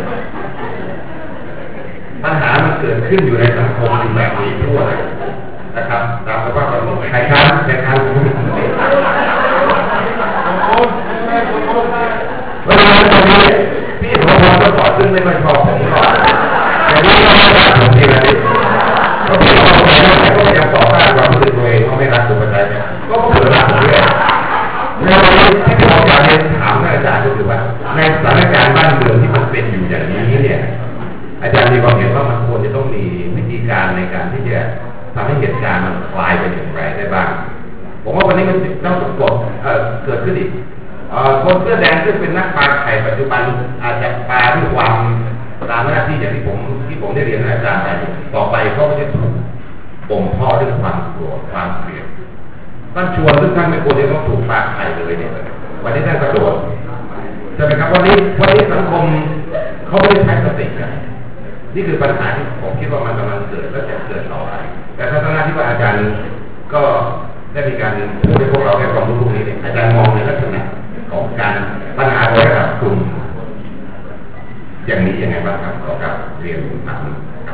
ปัญหามันเกิดขึ้นอยู่ในสังคมแบบนี้ทั่วเลยนะครับตามสภาพสังคมใครค้านเวลาตอนนี้พี่ผมก็สอนซึ่งไม่ค่อยชอบผมหรอกแต่นี่ก็ไม่รักผมจริงนะก็พี่บอกไปแล้วแต่ก็ยังต่อต้านความรู้สึกตัวเองว่าไม่รักสุภาชัยก็เกิดรักผมเลยในวันนี้ที่ผมอยากเรียนถามอาจารย์ก็คือว่าในสถานการณ์บ้านเมืองที่มันเป็นอยู่อย่างนี้เนี่ยอาจารย์มีความเห็นว่ามันควรจะต้องมีวิธีการในการที่จะทำให้เหตุการณ์มันคลายไปอย่างไรได้บ้างผมว่าวันนี้มันต้องเกิดขึ้นอีกคนเสื้อแดงซึ่งเป็นนักปาไข่ปัจจุบันอาจจะปาด้วยความตามหน้าที่อย่างที่ผมได้เรียนอาจารย์ไปต่อไปเขาจะถูกบ่มเพาะด้วยความกลัวความเกลียดท่านชวนซึ่งท่านไม่ควรจะต้องถูกปาไข่เลยเนี่ยวันนี้ท่านกระโดดใช่ไหมครับวันนี้สังคมเขาไม่ได้ใช้สติกันนี่คือปัญหาที่ผมคิดว่ามันกำลังเกิดและจะเกิดต่อไปแต่ทัศนะที่ว่าอาจารย์ก็ได้มีการพูดให้พวกเราได้ความรู้ตรงนี้เนี่ยอาจารย์มองในลักษณะของการปัญหาโดยระดับกลุ่มอย่างนี้ยังไงบ้างครับขอครับเรียนถามครับ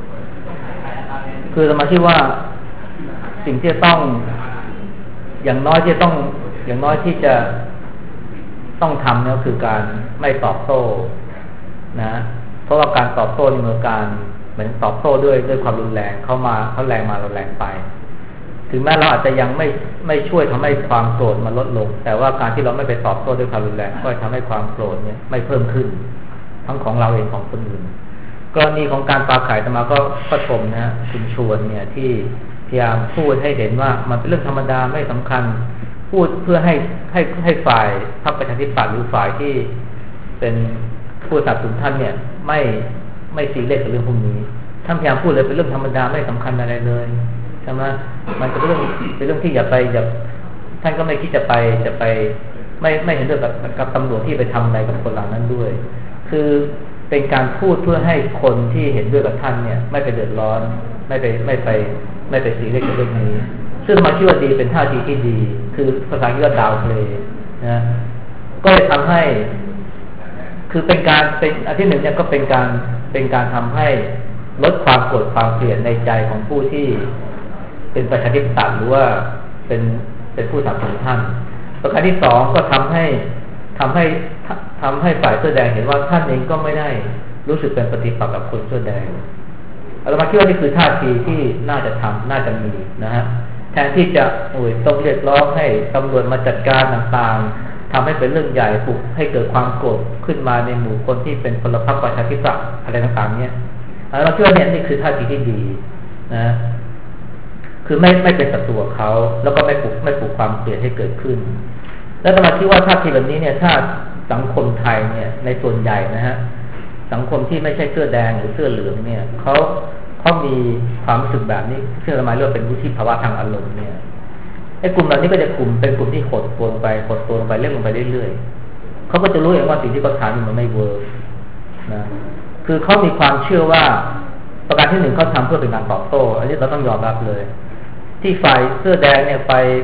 คือสมาคิดว่าสิ่งที่ต้องอย่างน้อยที่จะต้องทำเนี่ยคือการไม่ตอบโต้นะเพราะว่าการตอบโต้นี่มันการเหมือนตอบโต้ด้วยความรุนแรงเขาแรงมาเราแรงไปถึงแม้เราอาจจะยังไม่ช่วยทำให้ความโกรธมันลดลงแต่ว่าการที่เราไม่ไปตอบโต้ด้วยความรุนแรงก็ทำให้ความโกรธเนี่ยไม่เพิ่มขึ้นทั้งของเราเองของคนอื่นกรณีของการปาไข่อาตมาก็ชมนะคุณชวนเนี่ยที่พยายามพูดให้เห็นว่ามันเป็นเรื่องธรรมดาไม่สำคัญพูดเพื่อให้ฝ่ายพรรคประชาธิปัตย์หรือฝ่ายที่เป็นผู้สนับสนุนท่านเนี่ยไม่ซีเรียสกับเรื่องพวกนี้ท่านพยายามพูดเลยเป็นเรื่องธรรมดาไม่สำคัญอะไรเลยใช่ไหมมันเป็นเรื่องที่อย่าท่านก็ไม่คิดจะไปไม่เห็นด้วยกับตำรวจที่ไปทำอะไรกับคนเหล่านั้นด้วยคือเป็นการพูดเพื่อให้คนที่เห็นด้วยกับท่านเนี่ยไม่ไปเดือดร้อนไม่ไปซีเรียสกับเรื่องนี้ซึ่งมาคิดว่าดีเป็นท่าทีที่ดีคือภาษาอังกฤษดาวเพลย์นะก็เลยทำให้คือเป็นอันที่หนึ่งเนี่ยก็เป็นการทำให้ลดความโกรธความเกลียดในใจของผู้ที่เป็นประชาธิปไตยหรือว่าเป็นผู้สนับสนุนท่านประการที่สองก็ทำให้ฝ่ายเสื้อแดงเห็นว่าท่านเองก็ไม่ได้รู้สึกเป็นปฏิปักษ์กับคนเสื้อแดงเรามาคิดว่านี่คือท่าทีที่น่าจะมีนะฮะแทนที่จะต้องเรียกร้องให้ตำรวจมาจัดการต่างๆทำให้เป็นเรื่องใหญ่ปลุกให้เกิดความโกรธขึ้นมาในหมู่คนที่เป็นพลพรรคประชาธิปัตย์อะไรต่างๆเนี่ยเราคิดว่าเนี่ยนี่คือท่าทีที่ดีนะคือไม่เป็นศัตรูกับเขาแล้วก็ไม่ปลุกความเกลียดให้เกิดขึ้นแล้วเราคิดว่าท่าทีแบบนี้เนี่ยถ้าสังคมไทยเนี่ยในส่วนใหญ่นะฮะสังคมที่ไม่ใช่เสื้อแดงหรือเสื้อเหลืองเนี่ยเขามีความรู้สึกแบบนี้ซึ่งเราหมายเรียกเป็นวุฒิภาวะทางอารมณ์เนี่ยไอ้กลุ่มเหล่านี้ก็จะเป็นกลุ่มที่หดตัวลงไปเล่นลงไปเรื่อยๆเขาก็จะรู้เองว่าสิ่งที่เขาทำมันไม่เวิร์กนะคือเขามีความเชื่อว่าประการที่หนึ่งเขาทำเพื่อเป็นการตอบโต้อันนี้เราต้องยอมรับเลยที่ฝ่ายเสื้อแดงเนี่ย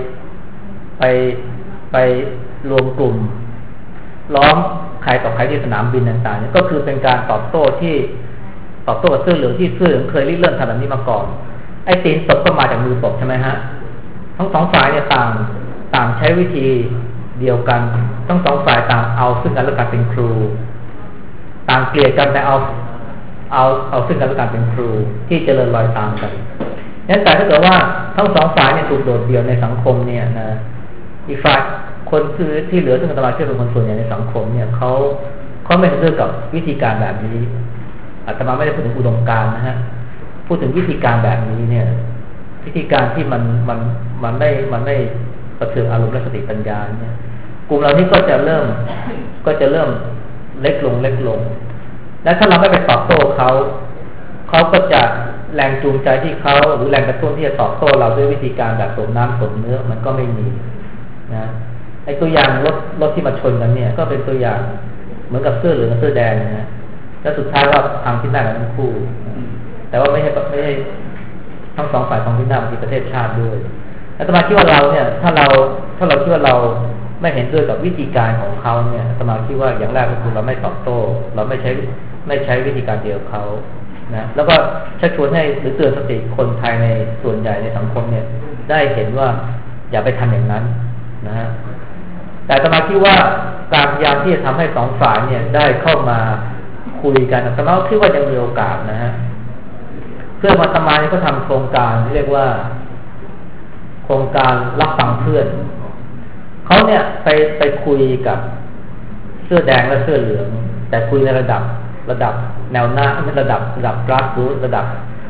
ไปรวมกลุ่มล้อมใครต่อใครที่สนามบินต่างๆเนี่ยก็คือเป็นการตอบโต้กับเสื้อเหลืองที่เสื้อเหลืองเคยริเริ่มทำแบบนี้มาก่อนไอ้ตีนตบก็มาจากมือตบใช่ไหมฮะทั้งสองฝ่ายเนี่ยต่างใช้วิธีเดียวกันทั้งสองฝ่ายต่างเอาซึ่งกันและกันเป็นครูต่างเกลียดกันแต่เอาซึ่งกันและกันเป็นครูที่เจริญรอยตามกันงั้นแต่ถ้าเกิดว่าทั้งสองฝ่ายเนี่ยถูกโดดเดี่ยวในสังคมเนี่ยนะอีกฝ่ายคนคือที่เหลือซึ่งอัตมาเชื่อเป็นคนส่วนใหญ่ในสังคมเนี่ยเขาไม่เห็นด้วยกับวิธีการแบบนี้อาตมาไม่ได้พูดถึงอุดมการณ์นะฮะพูดถึงวิธีการแบบนี้เนี่ยวิธีการที่มันไม่ประเทืองอารมณ์และสติปัญญาเนี่ยกลุ่มเรานี้ก็จะเริ่มเล็กลงและถ้าเราไม่ไปตอบโต้เขาก็จะแรงจูงใจที่เขาหรือแรงกระตุ้นที่จะตอบโต้เราด้วยวิธีการแบบสมน้ำสมเนื้อมันก็ไม่มีนะไอ้ตัวอย่างรถที่มาชนกันเนี่ยก็เป็นตัวอย่างเหมือนกับเสื้อเหลืองกับเสื้อแดงนะแล้วสุดท้ายก็พังพินาศกันทั้งคู่แต่ว่าไม่ใช่ทั้งสองฝ่ายพังพินาศที่ประเทศชาติด้วยอาตมาคิดว่าเราเนี่ยถ้าเราคิดว่าเราไม่เห็นด้วยกับวิธีการของเขาเนี่ยอาตมาคิดว่าอย่างแรกก็คือเราไม่ตอบโต้เราไม่ใช้วิธีการเดียวเขานะแล้วก็ชักชวนให้หรือเตือนสติคนไทยในส่วนใหญ่ในสังคมเนี่ยได้เห็นว่าอย่าไปทำอย่างนั้นนะฮะแต่อาตมาคิดว่าการพยายามที่จะทำให้สองฝ่ายเนี่ยได้เข้ามาคุยกันอาตมาคิดว่ายังมีโอกาสนะฮะเพื่อนอาตมาเนี่ยก็ทำโครงการที่เรียกว่าโครงการรับฟังเพื่อนเขาเนี่ยไปคุยกับเสื้อแดงและเสื้อเหลืองแต่คุยในระดับแนวหน้าไม่ระดับกราสรูทระดับ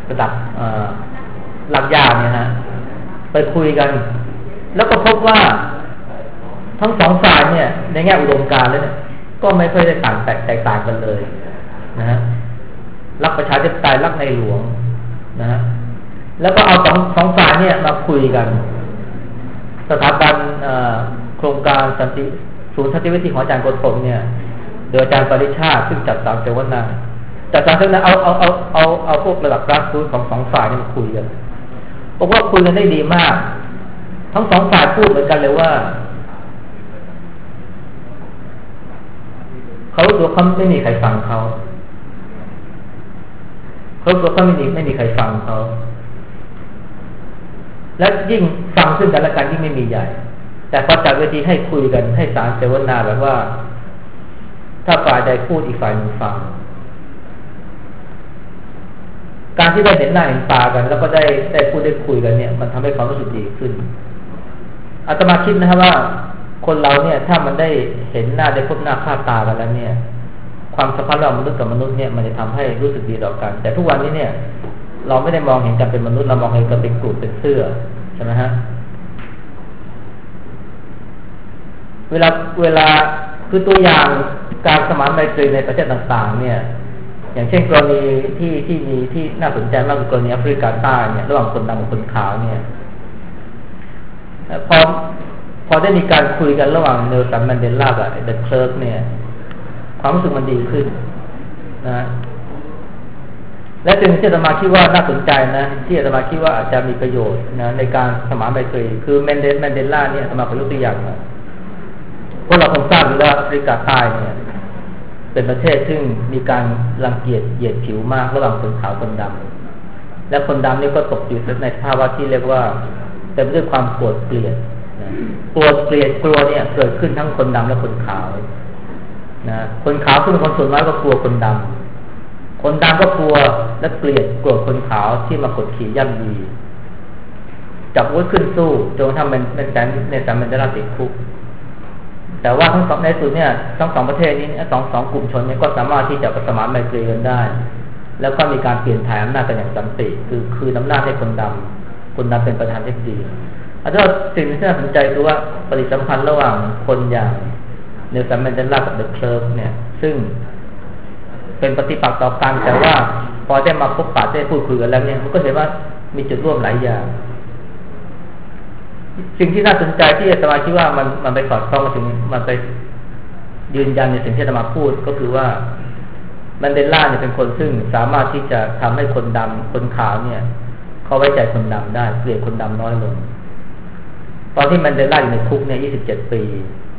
หลักยาเนี่ยฮะไปคุยกันแล้วก็พบว่าทั้งสองฝ่ายเนี่ยในแง่อุดมการณ์แล้วเนี่ยก็ไม่ค่อยได้แตกต่างกันเลยนะฮะรักประชาธิปไตยรักในหลวงนะฮะแล้วก็เอาสองฝ่ายเนี่ยมาคุยกันสถาบันโครงการศูนย์สันติวิธีของอาจารย์โกศลเนี่ยโดยอาจารย์ปริชาติซึ่งจัดสรรเสวนาเอาพวกระดับกราสรูทของสองฝ่ายนี่มาคุยกันบอกว่าคุยกันได้ดีมากทั้งสองฝ่ายพูดเหมือนกันเลยว่าเขาตัวเขาไม่มีใครฟังเขาตัวเขาไม่มีใครฟังเขาและยิ่งฟังซึ่งกันและกันยิ่งไม่มีใหญ่แต่พอจัดเวทีให้คุยกันให้สารเสวนาแบบว่าถ้าฝ่ายใดพูดอีกฝ่ายหนึ่งฟังการที่ได้เห็นหน้าเห็นตากันแล้วก็ได้พูดได้คุยกันเนี่ยมันทำให้ความรู้สึกดีขึ้นอาตมาคิดนะครับว่าคนเราเนี่ยถ้ามันได้เห็นหน้าได้พบหน้าค่าตากันแล้วเนี่ยความสัมพันธ์ระหว่างมนุษย์กับมนุษย์เนี่ยมันจะทำให้รู้สึกดีต่อกันแต่ทุกวันนี้เนี่ยเราไม่ได้มองเห็นกันเป็นมนุษย์เรามองเห็นกันเป็นกลุ่มเป็นเสื้อใช่ไหมฮะเวลาคือตัวอย่างการสมานไมตรีในประเทศต่างๆเนี่ยอย่างเช่นกรณีที่มีที่น่าสนใจมากคือกรณีแอฟริกาใต้เนี่ยระหว่างคนดำกับคนขาวเนี่ยพอได้มีการคุยกันระหว่างเนลสันแมนเดลากับเดคเคิร์กเนี่ยความรู้สึกมันดีขึ้นนะและจึงที่อาตมาคิดว่าน่าสนใจนะที่อาตมาคิดว่าอาจจะมีประโยชน์นะในการสมานไมตรีคือแมนเดลาเนี่ยอาตมาขอยกตัวอย่างนะพวกเราคงทราบอยู่แล้วแอฟริกาใต้เนี่ยเป็นประเทศซึ่งมีการรังเกียจเหยียดผิวมากระหว่างคนขาวคนดำและคนดำนี่ก็ตกอยู่ในภาวะที่เรียกว่าเต็มไปด้วยความโกรธเกลียดกลัวเนี่ยเกิดขึ้นทั้งคนดำและคนขาวนะคนขาวซึ่งเป็นคนส่วนน้อยก็กลัวคนดำก็กลัวและเกลียดโกรธคนขาวที่มากดขี่ย่ำยีจับอาวุธขึ้นสู้จนทำเป็นแสนเดลาติดคุกแต่ว่าทั้งสองในสุดเนี่ยทั้งสองประเทศนี้สองกลุ่มชนเนี่ยก็สามารถที่จะสมานไมตรีกันได้แล้วก็มีการเปลี่ยนถ่ายอำนาจกันอย่างสันติคืออำนาจให้คนดำเป็นประธานาธิบดีอาจจะสิ่งที่น่าสนใจคือว่าปฏิสัมพันธ์ระหว่างคนอย่างเนลสันแมนเดลากับเดคเคิร์กเนี่ยซึ่งเป็นปฏิปักษ์ต่อกันแต่ว่าพอได้มาพบปะได้พูดคุยกันแล้วเนี่ยมันก็เห็นว่ามีจุดร่วมหลายอย่างสิ่งที่น่าสนใจที่อาตมาคิดว่ามันไปสอดคล้องกับสิ่งมันไปยืนยันในสิ่งที่อาตมาพูดก็คือว่าแมนเดลาเนี่ยเป็นคนซึ่งสามารถที่จะทำให้คนดำคนขาวเนี่ยเขาไว้ใจคนดำได้เกลียดคนดำน้อยลงตอนที่แมนเดลาอยู่ในคุกเนี่ย27 ปี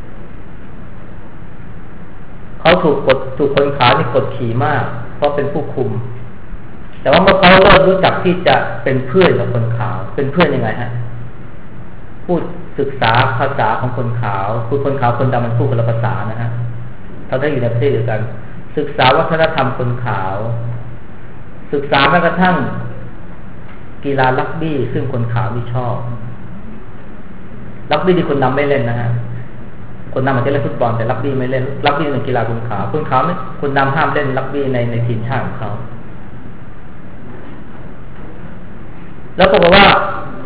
เขาถูกคนขาวนี่กดขี่มากเพราะเป็นผู้คุมแต่ว่าเมื่อเขาเริ่มรู้จักที่จะเป็นเพื่อนกับคนขาวเป็นเพื่อนยังไงฮะพูดศึกษาภาษาของคนขาวคือคนขาวคนดำมันพูดคนละภาษานะฮะเราได้อยู่ในประเทศเดียวกันศึกษาวัฒนธรรมคนขาวศึกษาแม้กระทั่งกีฬารักบี้ซึ่งคนขาวไม่ชอบรักบี้ที่คนดำไม่เล่นนะฮะคนดำอาจจะเล่นฟุตบอลแต่รักบี้ไม่เล่นรักบี้เป็นกีฬาคนขาวไม่คนดำห้ามเล่นรักบี้ในทีมชาติของเขาแล้วก็บอกว่า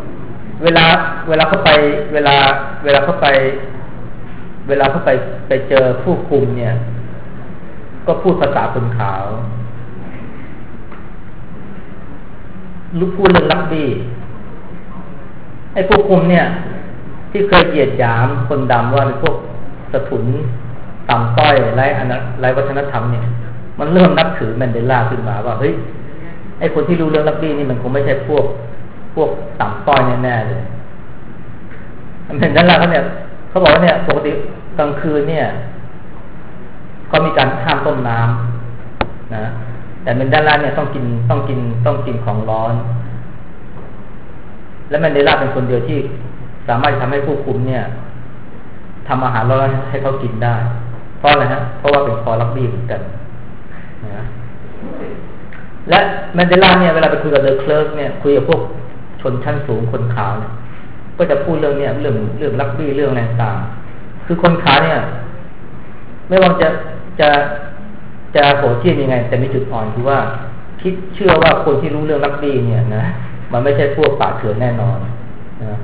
เวลาเขาไปเวลาเขาไปเจอผู้คุมเนี่ยก็พูดภาษาคนขาวพูดเรื่องลักบี้ไอ้ผู้คุมเนี่ยที่เคยเหยียดหยามคนดำว่าเป็นพวกสถุนต่ำต้อยไร้วัฒนธรรมเนี่ยมันเริ่มนับถือแมนเดลาขึ้นมาว่าเฮ้ยไอ้คนที่รู้เรื่องลักบี้นี่มันคงไม่ใช่พวกต่ำต้อยแน่ๆเลยแมนเดลาเขาบอกว่าเนี่ยปกติกลางคืนเนี่ยก็มีการห้ามต้มน้ำนะแต่แมนเดลาเนี่ยต้องกินของร้อนและแมนเดลาเป็นคนเดียวที่สามารถทำให้ผู้คุมเนี่ยทำอาหารร้อนให้เขากินได้เพราะอะไรฮะเพราะว่าเป็นคอลักบี้เหมือนกันนะและแมนเดลาเนี่ยเวลาไปคุยกับเดอคเลิร์กเนี่ยคุยกับพวกชนชั้นสูงคนขาวเนี่ยก็จะพูดเรื่องเนี่ยเรื่องลักบี้เรื่องอะไรต่างคือคนขาวเนี่ยไม่ว่าจะโหดเหี้ยมยังไงแต่มีจุดอ่อนคือว่าเชื่อว่าคนที่รู้เรื่องลักบี้เนี่ยนะมันไม่ใช่พวกป่าเถื่อนแน่นอนนะ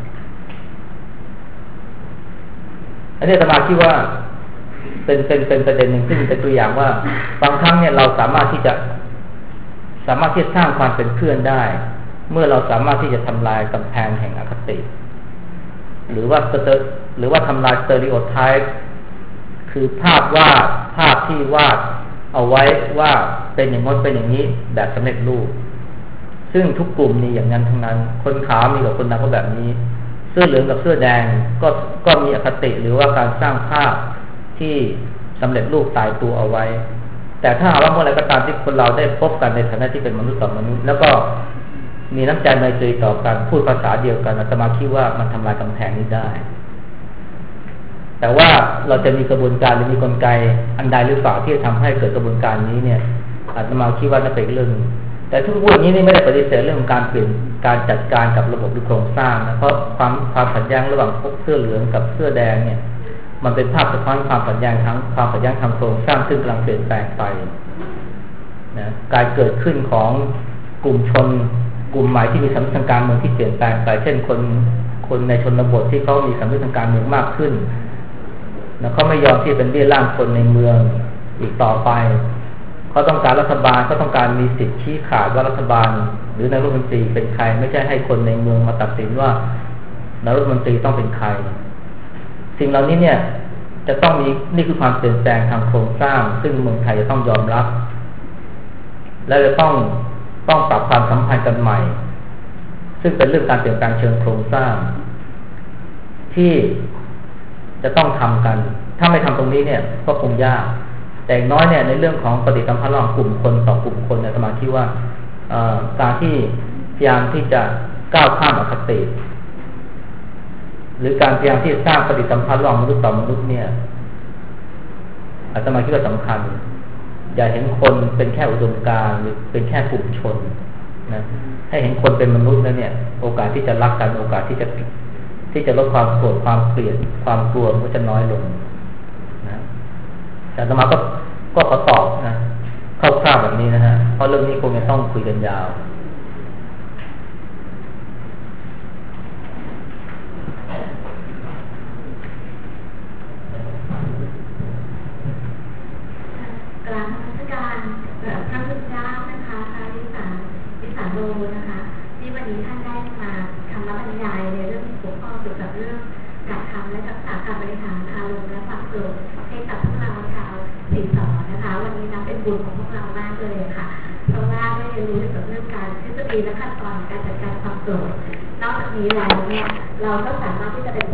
อันนี้อาตมาคิดว่าเป็นประเด็นหนึ่งซึ่งเป็นตัวอย่างว่าบางครั้งเนี่ยเราสามารถที่จะสร้างความเป็นเพื่อนได้เมื่อเราสามารถที่จะทำลายกำแพงแห่งอคติหรือว่าทำลายสเตอริโอไทป์คือภาพที่วาดเอาไว้ว่าเป็นอย่างนั้นเป็นอย่างนี้แบบสำเร็จรูปซึ่งทุกกลุ่มมีอย่างนั้นทั้งนั้นคนขาวมีกับคนดำก็แบบนี้เสื้อเหลืองกับเสื้อแดงก็มีอคติหรือว่าการสร้างภาพที่สำเร็จรูปตายตัวเอาไว้แต่ถ้าหากว่าเมื่อไรก็ตามที่คนเราได้พบกันในฐานะที่เป็นมนุษย์ต่อมนุษย์แล้วก็มีน้ำใจไมตรีต่อกันพูดภาษาเดียวกันอาตมาคิดว่ามันทำลายกำแพงนี้ได้แต่ว่าเราจะมีกระบวนการหรือมีกลไกอันใดหรือเปล่าที่จะทำให้เกิดกระบวนการนี้เนี่ยอาตมาคิดว่านั่นเป็นเรื่องแต่ทุกพวกนี้นี่ไม่ได้ปฏิเสธเรื่องการเปลี่ยนการจัดการกับระบบหรือโครงสร้างนะเพราะความขัดแย้งระหว่างพวกเสื้อเหลืองกับเสื้อแดงเนี่ยมันเป็นภาพสะท้อนความขัดแย้งทางโครงสร้างซึ่งกำลังเปลี่ยนแปลงไปนะการเกิดขึ้นของกลุ่มชนกลุ่มใหม่ที่มีสำนึกทางการเมืองที่เปลี่ยนแปลงไปเช่นคนในชนบทที่เขามีสำนึกทางการเมืองมากขึ้นนะเขาไม่ยอมที่เป็นเรี่ยร่างคนในเมืองอีกต่อไปเขาต้องการรัฐบาลเขาต้องการมีสิทธิชี้ขาดว่ารัฐบาลหรือนายกรัฐมนตรีเป็นใครไม่ใช่ให้คนในเมืองมาตัดสินว่านายกรัฐมนตรีต้องเป็นใครสิ่งเหล่านี้เนี่ยจะต้องมีนี่คือความเปลี่ยนแปลงทางโครงสร้างซึ่งเมืองไทยจะต้องยอมรับและจะต้องปรับความสัมพันธ์กันใหม่ซึ่งเป็นเรื่องการเปลี่ยนแปลงเชิงโครงสร้างที่จะต้องทำกันถ้าไม่ทำตรงนี้เนี่ยก็คงยากแต่อย่างน้อยเนี่ยในเรื่องของปฏิสัมพันธ์ระหว่างกลุ่มคนต่อกลุ่มคนเนี่ยอาตมาคิดว่าการที่พยายามที่จะก้าวข้ามอคติหรือการพยายามที่จะสร้างปฏิสัมพันธ์ระหว่างมนุษย์ต่อมนุษย์เนี่ยอาตมาคิดว่าสำคัญอย่าเห็นคนเป็นแค่อุดมการณ์หรือเป็นแค่กลุ่มชนนะให้เห็นคนเป็นมนุษย์แล้วเนี่ยโอกาสที่จะรักกันโอกาสที่จะลดความโกรธความเกลียดความกลัวก็จะน้อยลงนะแต่อาตมาก็ขอตอบนะคร่าวๆแบบนี้นะฮะเพราะเรื่องนี้คงจะต้องคุยกันยาวกราบนมัสการพระคุณเจ้านะคะพระวิสาโลนะคะที่วันนี้ท่านได้มาธรรมบรรยายในเรื่องหัวข้อเกี่ยวกับเรื่องการทำและทักษะการบริหารอารมณ์และความโกรธให้กับพวกเราชาวศิลป์สอนนะคะวันนี้นับเป็นบุญของพวกเรามากเลยค่ะเพราะว่าได้เรียนรู้เกี่ยวกับเรื่องการทฤษฎีและขั้นตอนการจัดการความโกรธนอกจากนี้แล้วเนี่ยเราก็สามารถที่จะเป็น